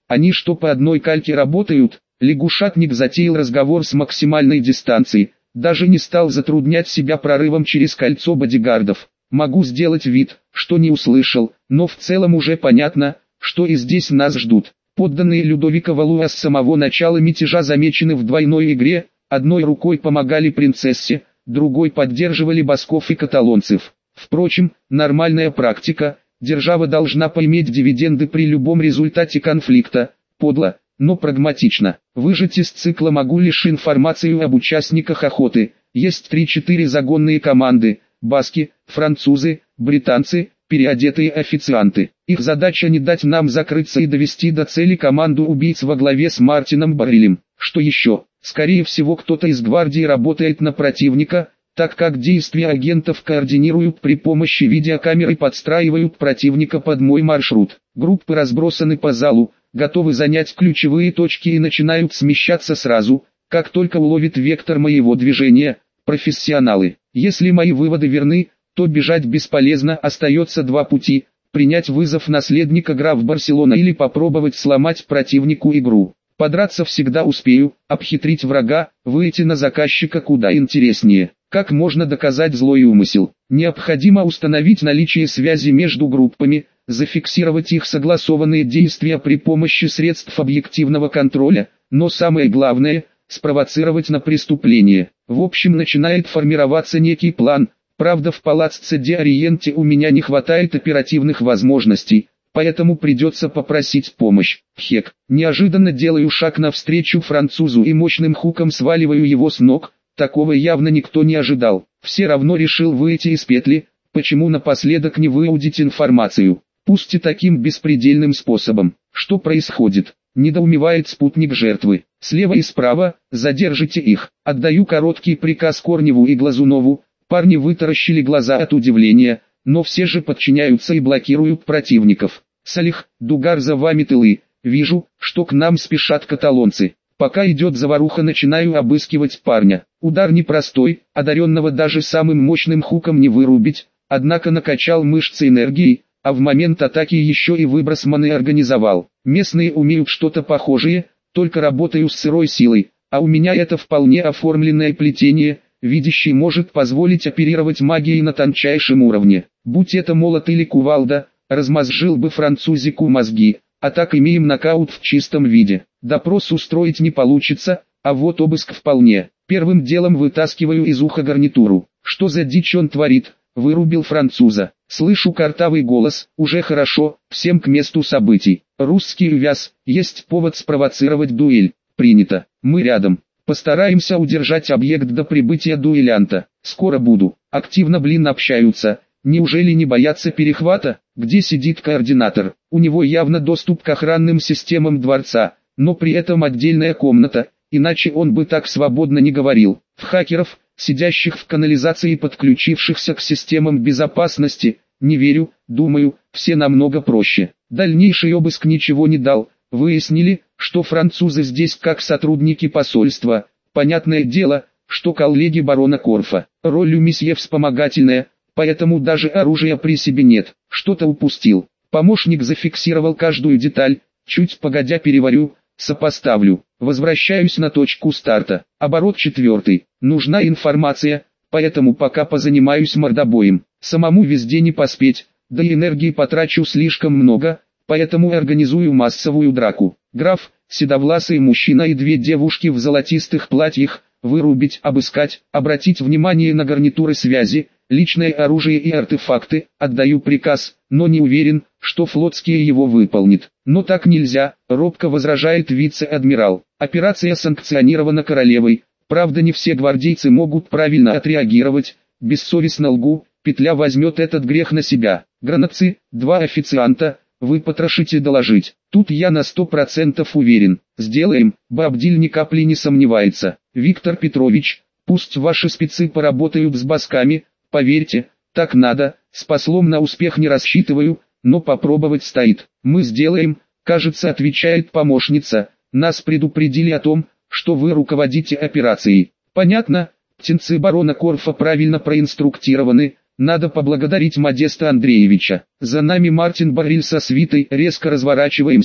Они что, по одной кальке работают? Лягушатник затеял разговор с максимальной дистанции, даже не стал затруднять себя прорывом через кольцо бодигардов. Могу сделать вид, что не услышал, но в целом уже понятно, что и здесь нас ждут. Подданные Людовика Валуа с самого начала мятежа замечены в двойной игре, одной рукой помогали принцессе, другой поддерживали басков и каталонцев. Впрочем, нормальная практика, держава должна поиметь дивиденды при любом результате конфликта, подло, но прагматично. Выжать из цикла могу лишь информацию об участниках охоты. Есть 3-4 загонные команды: баски, французы, британцы, переодетые официанты. Их задача не дать нам закрыться и довести до цели команду убийц во главе с Мартином Баррилем. Что еще? Скорее всего, кто-то из гвардии работает на противника, так как действия агентов координируют при помощи видеокамеры и подстраивают противника под мой маршрут. Группы разбросаны по залу, готовы занять ключевые точки и начинают смещаться сразу, как только уловит вектор моего движения. Профессионалы. Если мои выводы верны, то бежать бесполезно, остается два пути: принять вызов наследника графа Барселона или попробовать сломать противнику игру. Подраться всегда успею, обхитрить врага, выйти на заказчика куда интереснее. Как можно доказать злой умысел? Необходимо установить наличие связи между группами, зафиксировать их согласованные действия при помощи средств объективного контроля, но самое главное – спровоцировать на преступление. В общем, начинает формироваться некий план. Правда, в Палаццо де Ориенте у меня не хватает оперативных возможностей, поэтому придется попросить помощь. Хек. Неожиданно делаю шаг навстречу французу и мощным хуком сваливаю его с ног. Такого явно никто не ожидал. Все равно решил выйти из петли. Почему напоследок не выудить информацию? Пусть и таким беспредельным способом. Что происходит? Недоумевает спутник жертвы. Слева и справа, задержите их. Отдаю короткий приказ Корневу и Глазунову. Парни вытаращили глаза от удивления, но все же подчиняются и блокируют противников. Салих, Дугар, за вами тылы. Вижу, что к нам спешат каталонцы. Пока идет заваруха, начинаю обыскивать парня. Удар непростой, одаренного даже самым мощным хуком не вырубить, однако накачал мышцы энергией, а в момент атаки еще и выброс маны организовал. Местные умеют что-то похожее, только работаю с сырой силой, а у меня это вполне оформленное плетение. Видящий может позволить оперировать магией на тончайшем уровне. Будь это молот или кувалда, размозжил бы французику мозги, а так имеем нокаут в чистом виде. Допрос устроить не получится, а вот обыск вполне. Первым делом вытаскиваю из уха гарнитуру. Что за дичь он творит? Вырубил француза. Слышу картавый голос: уже хорошо, всем к месту событий. Русский увяз, есть повод спровоцировать дуэль. Принято, мы рядом. Постараемся удержать объект до прибытия дуэлянта. Скоро буду. Активно, общаются. Неужели не боятся перехвата? Где сидит координатор? У него явно доступ к охранным системам дворца, но при этом отдельная комната, иначе он бы так свободно не говорил. В хакеров, сидящих в канализации и подключившихся к системам безопасности, не верю, думаю, все намного проще. Дальнейший обыск ничего не дал. Выяснили, что французы здесь как сотрудники посольства. Понятное дело, что коллеги барона Корфа. Роль у месье вспомогательная, поэтому даже оружия при себе нет. Что-то упустил. Помощник зафиксировал каждую деталь. Чуть погодя переварю, сопоставлю. Возвращаюсь на точку старта. Оборот 4. Нужна информация, поэтому пока позанимаюсь мордобоем. Самому везде не поспеть, да и энергии потрачу слишком много, поэтому организую массовую драку. Граф, седовласый мужчина и две девушки в золотистых платьях, вырубить, обыскать, обратить внимание на гарнитуры связи, личное оружие и артефакты. Отдаю приказ, но не уверен, что флотские его выполнит. Но так нельзя, робко возражает вице-адмирал. Операция санкционирована королевой, правда не все гвардейцы могут правильно отреагировать. Бессовестно лгу, петля возьмет этот грех на себя. Гранатцы, 2 официанта, вы потрошите доложить. Тут я на 100% уверен. Сделаем, Бабдиль ни капли не сомневается. Виктор Петрович, пусть ваши спецы поработают с басками, поверьте, так надо. С послом на успех не рассчитываю, но попробовать стоит. Мы сделаем, кажется, отвечает помощница. Нас предупредили о том, что вы руководите операцией. Понятно, птенцы барона Корфа правильно проинструктированы. Надо поблагодарить Модеста Андреевича. За нами Мартин Барриль со свитой. Резко разворачиваемся,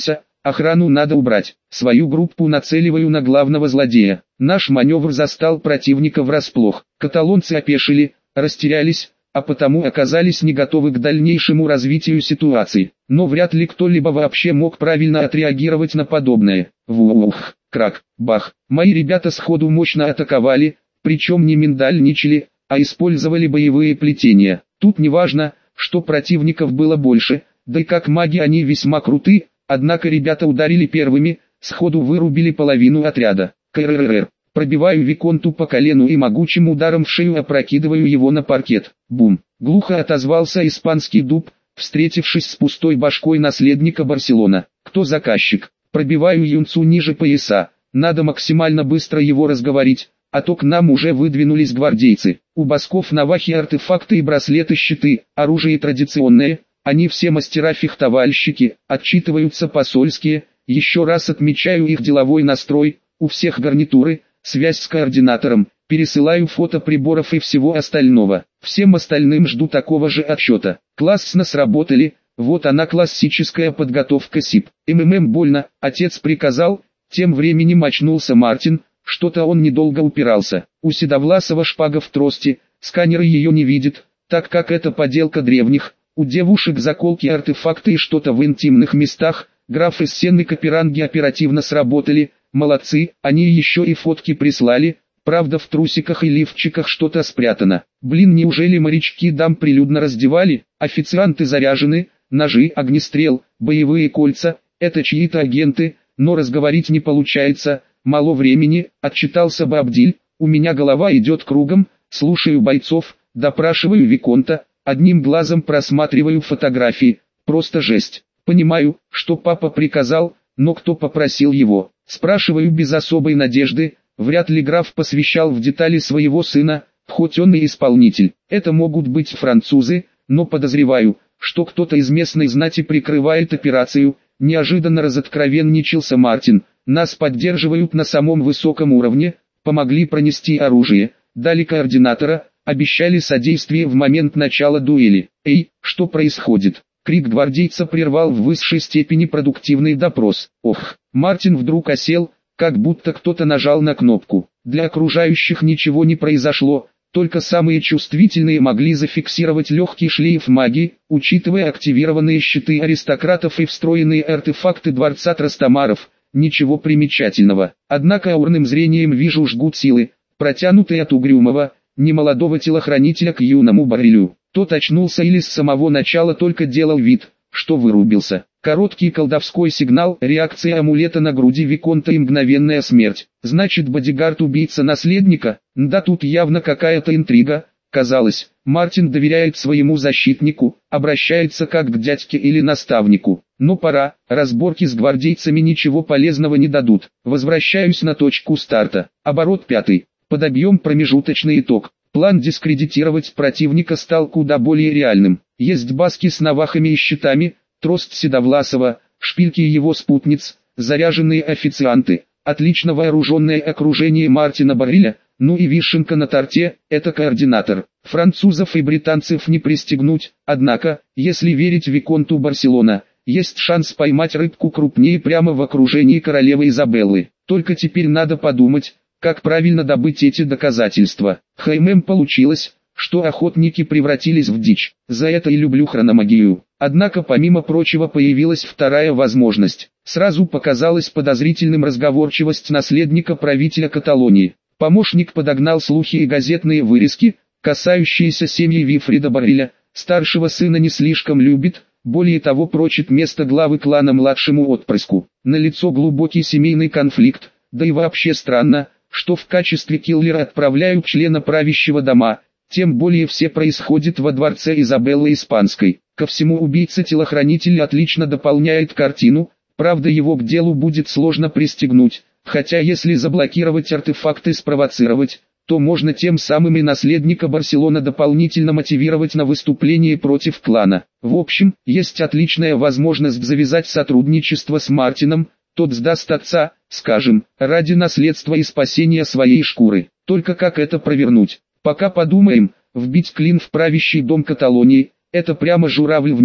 Охрану надо убрать. Свою группу нацеливаю на главного злодея. Наш маневр застал противника врасплох. Каталонцы опешили, растерялись, а потому оказались не готовы к дальнейшему развитию ситуации. Но вряд ли кто-либо вообще мог правильно отреагировать на подобное. Вух, крак, бах. Мои ребята сходу мощно атаковали, причем не миндальничали, а использовали боевые плетения. Тут не важно, что противников было больше, да и как маги они весьма круты, однако ребята ударили первыми, сходу вырубили половину отряда. КРРР. Пробиваю Виконту по колену и могучим ударом в шею опрокидываю его на паркет. Бум! Глухо отозвался испанский дуб, встретившись с пустой башкой наследника Барселона. Кто заказчик? Пробиваю юнцу ниже пояса. Надо максимально быстро его разговорить, а то к нам уже выдвинулись гвардейцы. У басков навахи, артефакты и браслеты-щиты, оружие традиционное, они все мастера-фехтовальщики, отчитываются посольские, еще раз отмечаю их деловой настрой, у всех гарнитуры, связь с координатором, пересылаю фото приборов и всего остального. Всем остальным жду такого же отчета. Классно сработали, вот она классическая подготовка СИП. Больно, отец приказал, тем временем очнулся Мартин, что-то он недолго упирался. У Седовласова шпага в трости, сканер ее не видит, так как это поделка древних. У девушек заколки, артефакты и что-то в интимных местах. Граф из Сенны Каперанги оперативно сработали, молодцы, они еще и фотки прислали, правда в трусиках и лифчиках что-то спрятано. Блин, неужели морячки дам прилюдно раздевали? Официанты заряжены, ножи, огнестрел, боевые кольца, это чьи-то агенты, но разговорить не получается, мало времени, отчитался Бабдиль, у меня голова идет кругом, слушаю бойцов, допрашиваю Виконта, одним глазом просматриваю фотографии, просто жесть. Понимаю, что папа приказал, но кто попросил его? Спрашиваю без особой надежды, вряд ли граф посвящал в детали своего сына, хоть он и исполнитель. Это могут быть французы, но подозреваю, что кто-то из местной знати прикрывает операцию. Неожиданно разоткровенничался Мартин. Нас поддерживают на самом высоком уровне, помогли пронести оружие, дали координатора, обещали содействие в момент начала дуэли. Эй, что происходит? Крик гвардейца прервал в высшей степени продуктивный допрос. Ох, Мартин вдруг осел, как будто кто-то нажал на кнопку. Для окружающих ничего не произошло, только самые чувствительные могли зафиксировать легкий шлейф магии, учитывая активированные щиты аристократов и встроенные артефакты дворца Трастамаров. Ничего примечательного. Однако аурным зрением вижу жгут силы, протянутый от угрюмого, немолодого телохранителя к юному Баррелю. Тот очнулся или с самого начала только делал вид, что вырубился. Короткий колдовской сигнал, реакция амулета на груди Виконта и мгновенная смерть. Значит, бодигард убийца наследника? Да, тут явно какая-то интрига. Казалось, Мартин доверяет своему защитнику, обращается как к дядьке или наставнику. Но пора, разборки с гвардейцами ничего полезного не дадут. Возвращаюсь на точку старта. Оборот 5. Подобьем промежуточный итог. План дискредитировать противника стал куда более реальным. Есть баски с навахами и щитами, трост Седовласова, шпильки его спутниц, заряженные официанты, отлично вооруженное окружение Мартина Барреля, ну и вишенка на торте – это координатор. Французов и британцев не пристегнуть, однако, если верить Виконту Барселона, есть шанс поймать рыбку крупнее прямо в окружении королевы Изабеллы. Только теперь надо подумать, как правильно добыть эти доказательства. Получилось, что охотники превратились в дичь. За это и люблю хрономагию. Однако помимо прочего появилась вторая возможность. Сразу показалась подозрительным разговорчивость наследника правителя Каталонии. Помощник подогнал слухи и газетные вырезки, касающиеся семьи Вифрида Барреля. Старшего сына не слишком любит, более того прочит место главы клана младшему отпрыску. Налицо глубокий семейный конфликт, да и вообще странно, что в качестве киллера отправляют члена правящего дома, тем более все происходит во дворце Изабеллы Испанской. Ко всему убийца-телохранитель отлично дополняет картину, правда его к делу будет сложно пристегнуть, хотя если заблокировать артефакты и спровоцировать, то можно тем самым и наследника Барселона дополнительно мотивировать на выступление против клана. В общем, есть отличная возможность завязать сотрудничество с Мартином, тот сдаст отца, скажем, ради наследства и спасения своей шкуры. Только как это провернуть? Пока подумаем, вбить клин в правящий дом Каталонии, это прямо журавль в небе,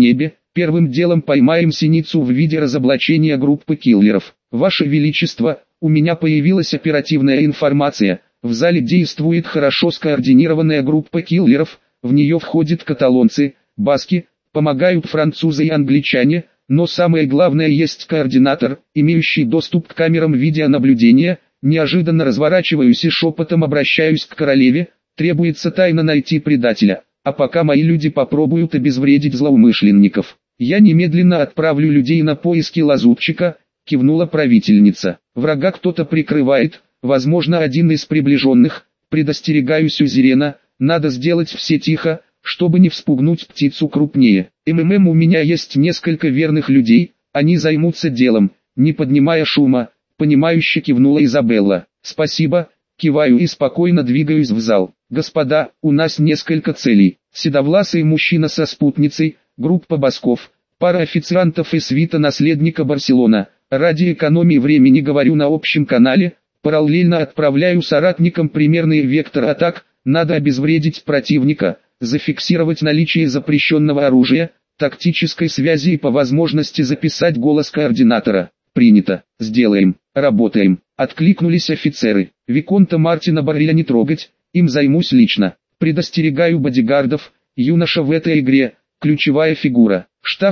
Первым делом поймаем синицу в виде разоблачения группы киллеров. Ваше Величество, у меня появилась оперативная информация. В зале действует хорошо скоординированная группа киллеров, в нее входят каталонцы, баски, помогают французы и англичане, но самое главное, есть координатор, имеющий доступ к камерам видеонаблюдения. Неожиданно разворачиваюсь и шепотом обращаюсь к королеве, требуется тайно найти предателя, а пока мои люди попробуют обезвредить злоумышленников, я немедленно отправлю людей на поиски лазутчика, кивнула правительница. Врага кто-то прикрывает, возможно один из приближенных, предостерегаю сюзерена, надо сделать все тихо, чтобы не вспугнуть птицу крупнее. У меня есть несколько верных людей, они займутся делом, не поднимая шума, понимающе кивнула Изабелла. Спасибо, киваю и спокойно двигаюсь в зал. Господа, у нас несколько целей. Седовласый мужчина со спутницей, группа басков, пара официантов и свита наследника Барселона. Ради экономии времени говорю на общем канале, параллельно отправляю соратникам примерный вектор атак, надо обезвредить противника, зафиксировать наличие запрещенного оружия, тактической связи и по возможности записать голос координатора. Принято, сделаем, работаем. Откликнулись офицеры. Виконта Мартина Барреля не трогать, им займусь лично. Предостерегаю бодигардов, юноша в этой игре, ключевая фигура.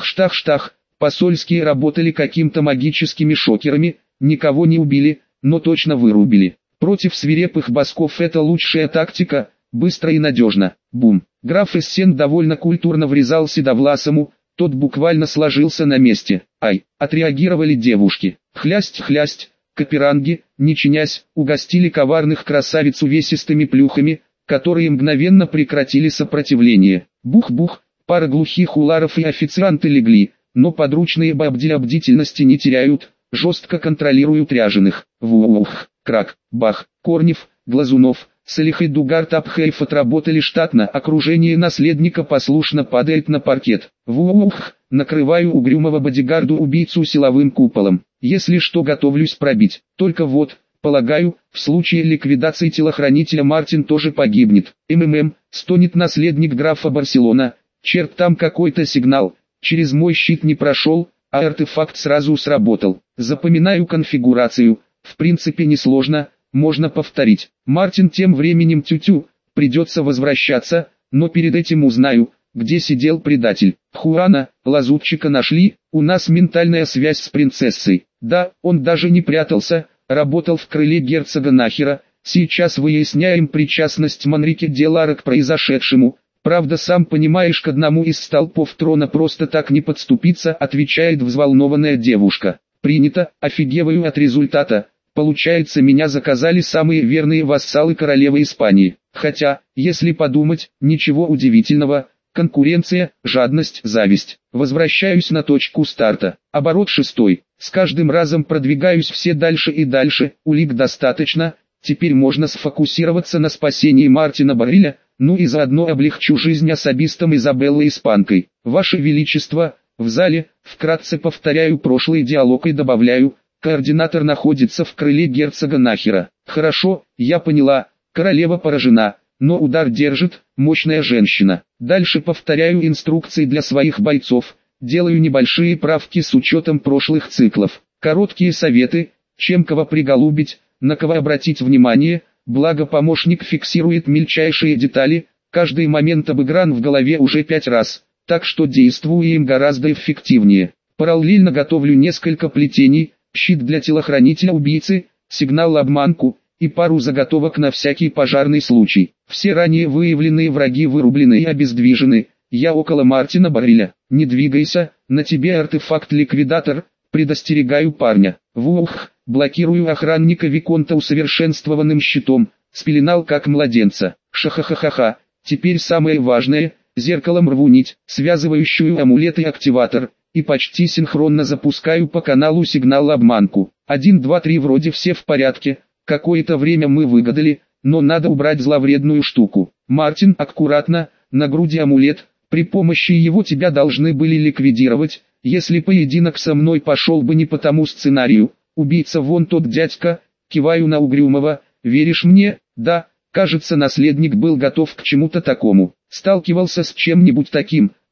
Штах, посольские работали каким-то магическими шокерами, никого не убили, но точно вырубили. Против свирепых басков это лучшая тактика, быстро и надежно. Бум. Граф Эссен довольно культурно врезал седовласому, тот буквально сложился на месте. Ай, отреагировали девушки. Хлясть, каперанги, не чинясь, угостили коварных красавиц увесистыми плюхами, которые мгновенно прекратили сопротивление. Бух-бух, пара глухих уларов и официанты легли, но подручные бабди бдительности не теряют, жестко контролируют ряженых. Вух, крак, бах, Корнев, Глазунов, Салих и Дугарт Абхейф отработали штатно, окружение наследника послушно падает на паркет. Вух, накрываю угрюмого бодигарду-убийцу силовым куполом. Если что, готовлюсь пробить. Только вот, полагаю, в случае ликвидации телохранителя Мартин тоже погибнет. Стонет наследник графа Барселона. Черт, там какой-то сигнал. Через мой щит не прошел, а артефакт сразу сработал. Запоминаю конфигурацию. В принципе несложно. Можно повторить. Мартин тем временем тю-тю, придется возвращаться, но перед этим узнаю, где сидел предатель. Хуана, лазутчика нашли, у нас ментальная связь с принцессой. Да, он даже не прятался, работал в крыле герцога Нахера. Сейчас выясняем причастность Манрике де Лара к произошедшему. Правда, сам понимаешь, к одному из столпов трона просто так не подступиться, отвечает взволнованная девушка. Принято, офигеваю от результата. Получается, меня заказали самые верные вассалы королевы Испании. Хотя, если подумать, ничего удивительного. Конкуренция, жадность, зависть. Возвращаюсь на точку старта. Оборот 6. С каждым разом продвигаюсь все дальше и дальше. Улик достаточно. Теперь можно сфокусироваться на спасении Мартина Барреля. Ну и заодно облегчу жизнь особистам Изабеллы Испанкой. Ваше Величество, в зале, вкратце повторяю прошлый диалог и добавляю. Координатор находится в крыле герцога Нахера. Хорошо, я поняла, королева поражена, но удар держит, мощная женщина. Дальше повторяю инструкции для своих бойцов, делаю небольшие правки с учетом прошлых циклов. Короткие советы, чем кого приголубить, на кого обратить внимание, благо помощник фиксирует мельчайшие детали, каждый момент обыгран в голове уже 5 раз, так что действуем гораздо эффективнее. Параллельно готовлю несколько плетений, щит для телохранителя-убийцы, сигнал-обманку и пару заготовок на всякий пожарный случай. Все ранее выявленные враги вырублены и обездвижены. Я около Мартина Барреля. Не двигайся, на тебе артефакт-ликвидатор, предостерегаю парня. Вух, блокирую охранника Виконта усовершенствованным щитом, спеленал как младенца. Шахахахаха, теперь самое важное, зеркалом рву нить, связывающую амулет и активатор. И почти синхронно запускаю по каналу сигнал-обманку. 1, 2, 3 вроде все в порядке, какое-то время мы выгадали, но надо убрать зловредную штуку. Мартин, аккуратно, на груди амулет, при помощи его тебя должны были ликвидировать, если поединок со мной пошел бы не по тому сценарию. Убийца вон тот дядька, киваю на угрюмого, веришь мне? Да, кажется наследник был готов к чему-то такому. Сталкивался с чем-нибудь таким.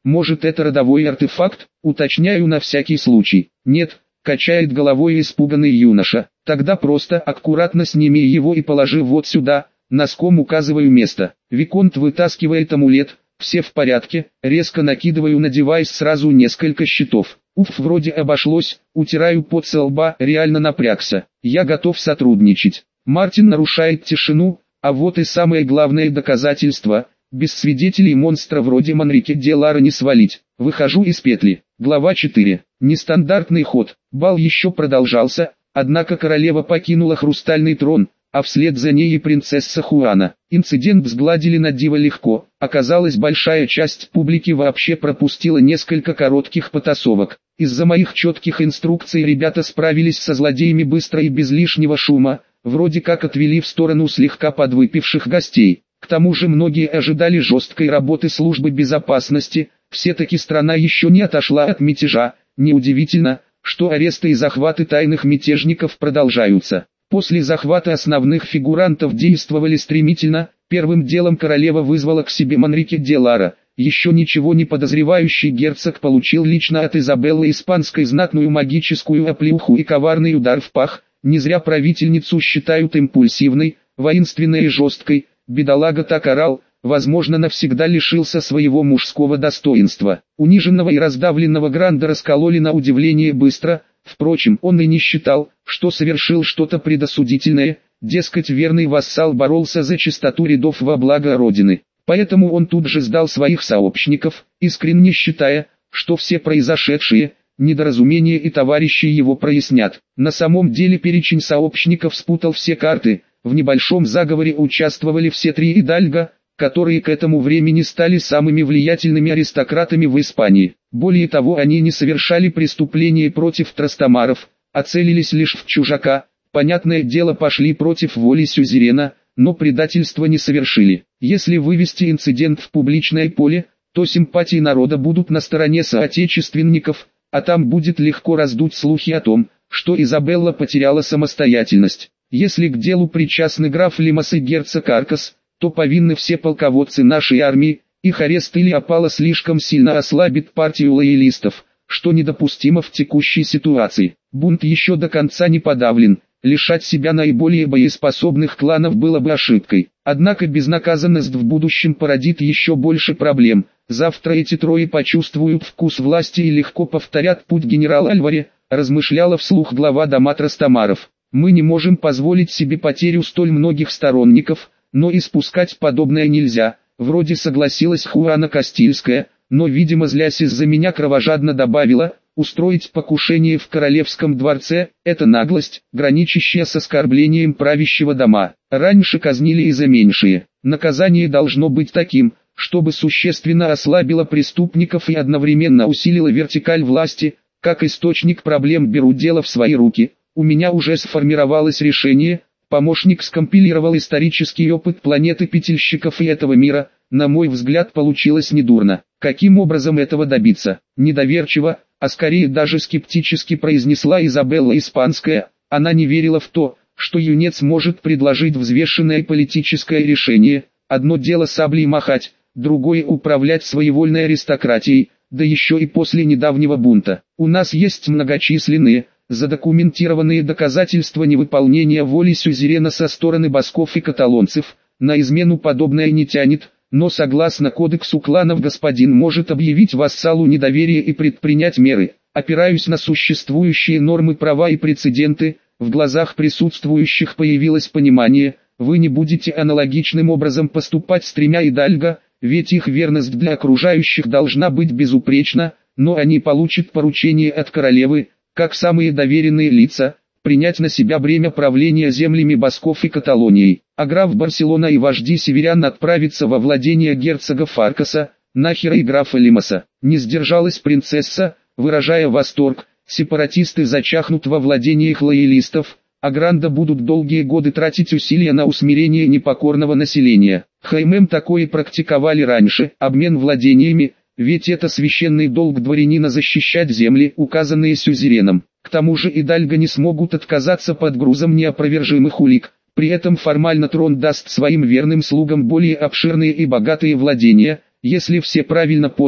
Может, это родовой артефакт? Уточняю на всякий случай. Нет, качает головой испуганный юноша. Тогда просто аккуратно сними его и положи вот сюда. Носком указываю место. Виконт вытаскивает амулет. Все в порядке. Резко накидываю на девайс сразу несколько щитов. Уф, вроде обошлось. Утираю пот со лба. Реально напрягся. Я готов сотрудничать. Мартин нарушает тишину. А вот и самое главное доказательство. Без свидетелей монстра вроде Манрике де Лара не свалить. Выхожу из петли. Глава 4. Нестандартный ход. Бал еще продолжался, однако королева покинула хрустальный трон, а вслед за ней и принцесса Хуана. Инцидент сгладили на диво легко. Оказалось, большая часть публики вообще пропустила несколько коротких потасовок. Из-за моих четких инструкций ребята справились со злодеями быстро и без лишнего шума, вроде как отвели в сторону слегка подвыпивших гостей. К тому же многие ожидали жесткой работы службы безопасности, все-таки страна еще не отошла от мятежа. Неудивительно, что аресты и захваты тайных мятежников продолжаются. После захвата основных фигурантов действовали стремительно. Первым делом королева вызвала к себе Манрике де Лара. Еще ничего не подозревающий герцог получил лично от Изабеллы Испанской знатную магическую оплеуху и коварный удар в пах. Не зря правительницу считают импульсивной, воинственной и жесткой. Бедолага так орал, возможно, навсегда лишился своего мужского достоинства. Униженного и раздавленного Гранда раскололи на удивление быстро. Впрочем, он и не считал, что совершил что-то предосудительное, дескать, верный вассал боролся за чистоту рядов во благо Родины. Поэтому он тут же сдал своих сообщников, искренне считая, что все произошедшие недоразумения и товарищи его прояснят. На самом деле перечень сообщников спутал все карты. В небольшом заговоре участвовали все три идальго, которые к этому времени стали самыми влиятельными аристократами в Испании. Более того, они не совершали преступления против трастамаров, а целились лишь в чужака. Понятное дело, пошли против воли сюзерена, но предательства не совершили. Если вывести инцидент в публичное поле, то симпатии народа будут на стороне соотечественников, а там будет легко раздуть слухи о том, что Изабелла потеряла самостоятельность. Если к делу причастны граф Лимас и герцог Аркас, то повинны все полководцы нашей армии. Их арест или опала слишком сильно ослабит партию лоялистов, что недопустимо в текущей ситуации. Бунт еще до конца не подавлен, лишать себя наиболее боеспособных кланов было бы ошибкой. Однако безнаказанность в будущем породит еще больше проблем. Завтра эти трое почувствуют вкус власти и легко повторят путь генерала Альваре, размышляла вслух глава дома Трастамаров. Мы не можем позволить себе потерю столь многих сторонников, но и спускать подобное нельзя. Вроде согласилась Хуана Кастильская, но, видимо, злясь из-за меня, кровожадно добавила: устроить покушение в королевском дворце – это наглость, граничащая с оскорблением правящего дома. Раньше казнили и за меньшие. Наказание должно быть таким, чтобы существенно ослабило преступников и одновременно усилило вертикаль власти. Как источник проблем беру дело в свои руки. У меня уже сформировалось решение. Помощник скомпилировал исторический опыт планеты петельщиков и этого мира. На мой взгляд, получилось недурно. Каким образом этого добиться? Недоверчиво, а скорее даже скептически произнесла Изабелла Испанская. Она не верила в то, что юнец может предложить взвешенное политическое решение. Одно дело саблей махать, другое управлять своевольной аристократией, да еще и после недавнего бунта. У нас есть многочисленные, задокументированные доказательства невыполнения воли сюзерена со стороны басков и каталонцев. На измену подобное не тянет, но согласно кодексу кланов господин может объявить вассалу недоверие и предпринять меры. Опираюсь на существующие нормы права и прецеденты. В глазах присутствующих появилось понимание: вы не будете аналогичным образом поступать с тремя идальго, ведь их верность для окружающих должна быть безупречна, но они получат поручение от королевы, как самые доверенные лица, принять на себя бремя правления землями басков и Каталонией. А граф Барселона и вожди северян отправятся во владение герцога Фаркаса, Нахера и графа Лимаса. Не сдержалась принцесса, выражая восторг. Сепаратисты зачахнут во владениях лоялистов, а Гранда будут долгие годы тратить усилия на усмирение непокорного населения. Хаймем такое практиковали раньше, обмен владениями, ведь это священный долг дворянина защищать земли, указанные сюзереном. К тому же идальго не смогут отказаться под грузом неопровержимых улик. При этом формально трон даст своим верным слугам более обширные и богатые владения. Если все правильно подать,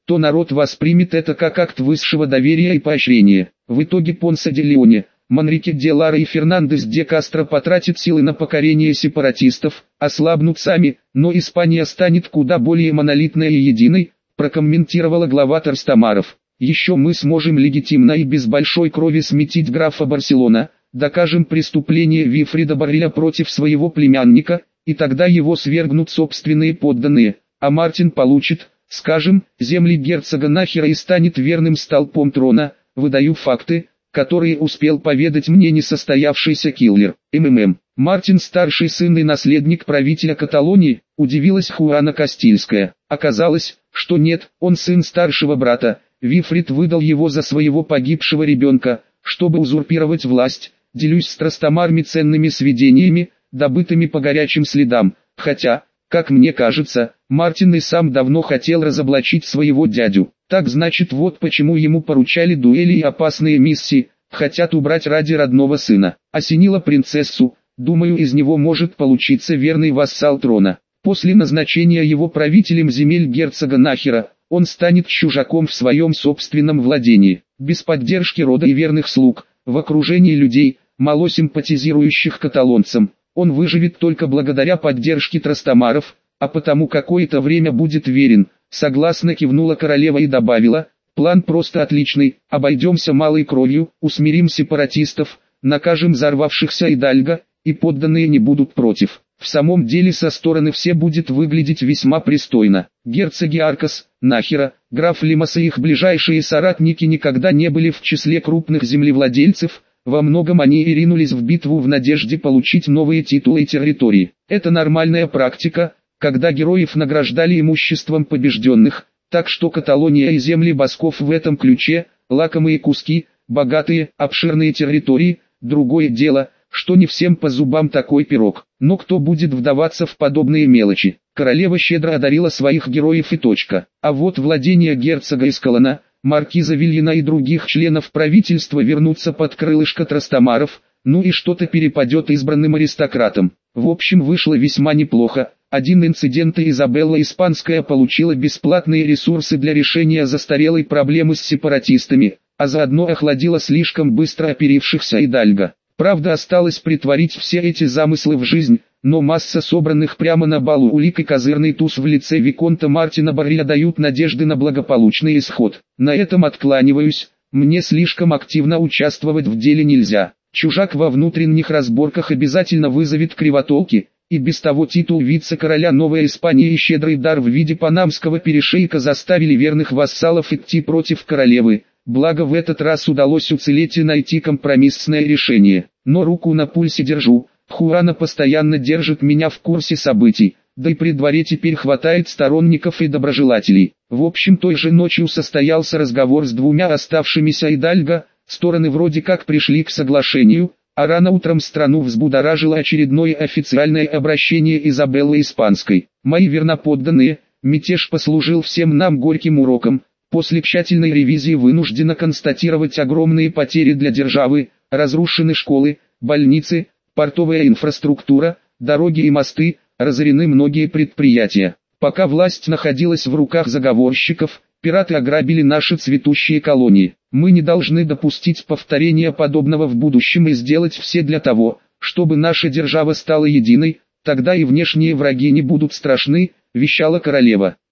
то народ воспримет это как акт высшего доверия и поощрения. В итоге Понсе де Леоне, Манрике де Лара и Фернандес де Кастро потратят силы на покорение сепаратистов, ослабнут сами, но Испания станет куда более монолитной и единой, прокомментировала глава Трастамаров. Еще мы сможем легитимно и без большой крови сметить графа Барселона, докажем преступление Вифрида Барреля против своего племянника, и тогда его свергнут собственные подданные, а Мартин получит, скажем, земли герцога Нахера и станет верным столпом трона. Выдаю факты, которые успел поведать мне несостоявшийся киллер. Мартин старший сын и наследник правителя Каталонии, удивилась Хуана Кастильская. Оказалось, что нет, он сын старшего брата. Вифрид выдал его за своего погибшего ребенка, чтобы узурпировать власть. Делюсь с Трастамарами ценными сведениями, добытыми по горячим следам, хотя, как мне кажется, Мартин и сам давно хотел разоблачить своего дядю. Так значит, вот почему ему поручали дуэли и опасные миссии, хотят убрать ради родного сына. Осенила принцессу, думаю, из него может получиться верный вассал трона. После назначения его правителем земель герцога Нахера, он станет чужаком в своем собственном владении, без поддержки рода и верных слуг, в окружении людей, мало симпатизирующих каталонцам. Он выживет только благодаря поддержке Трастамаров, а потому какое-то время будет верен. Согласно кивнула королева и добавила: план просто отличный, обойдемся малой кровью, усмирим сепаратистов, накажем взорвавшихся Идальго, и подданные не будут против. В самом деле со стороны все будет выглядеть весьма пристойно. Герцоги Аркас, Нахера, граф Лимас и их ближайшие соратники никогда не были в числе крупных землевладельцев, во многом они и ринулись в битву в надежде получить новые титулы и территории. Это нормальная практика, когда героев награждали имуществом побежденных, так что Каталония и земли басков в этом ключе, лакомые куски, богатые, обширные территории, другое дело, что не всем по зубам такой пирог. Но кто будет вдаваться в подобные мелочи? Королева щедро одарила своих героев и точка. А вот владения герцога Эскалона, маркиза Вильена и других членов правительства вернутся под крылышко Трастамаров, ну и что-то перепадет избранным аристократам. В общем, вышло весьма неплохо. Один инцидент, и Изабелла Испанская получила бесплатные ресурсы для решения застарелой проблемы с сепаратистами, а заодно охладила слишком быстро оперившихся Идальго. Правда, осталось притворить все эти замыслы в жизнь, но масса собранных прямо на балу улик и козырный туз в лице виконта Мартина Барреля дают надежды на благополучный исход. На этом откланиваюсь, мне слишком активно участвовать в деле нельзя. Чужак во внутренних разборках обязательно вызовет кривотолки, и без того титул вице-короля Новой Испании и щедрый дар в виде панамского перешейка заставили верных вассалов идти против королевы. Благо в этот раз удалось уцелеть и найти компромиссное решение. Но руку на пульсе держу, Хуана постоянно держит меня в курсе событий, да и при дворе теперь хватает сторонников и доброжелателей. В общем, той же ночью состоялся разговор с двумя оставшимися Идальго, стороны вроде как пришли к соглашению, а рано утром страну взбудоражило очередное официальное обращение Изабеллы Испанской. Мои верноподданные, мятеж послужил всем нам горьким уроком. После тщательной ревизии вынуждена констатировать огромные потери для державы, разрушены школы, больницы, портовая инфраструктура, дороги и мосты, разорены многие предприятия. Пока власть находилась в руках заговорщиков, пираты ограбили наши цветущие колонии. Мы не должны допустить повторения подобного в будущем и сделать все для того, чтобы наша держава стала единой, тогда и внешние враги не будут страшны, вещала королева.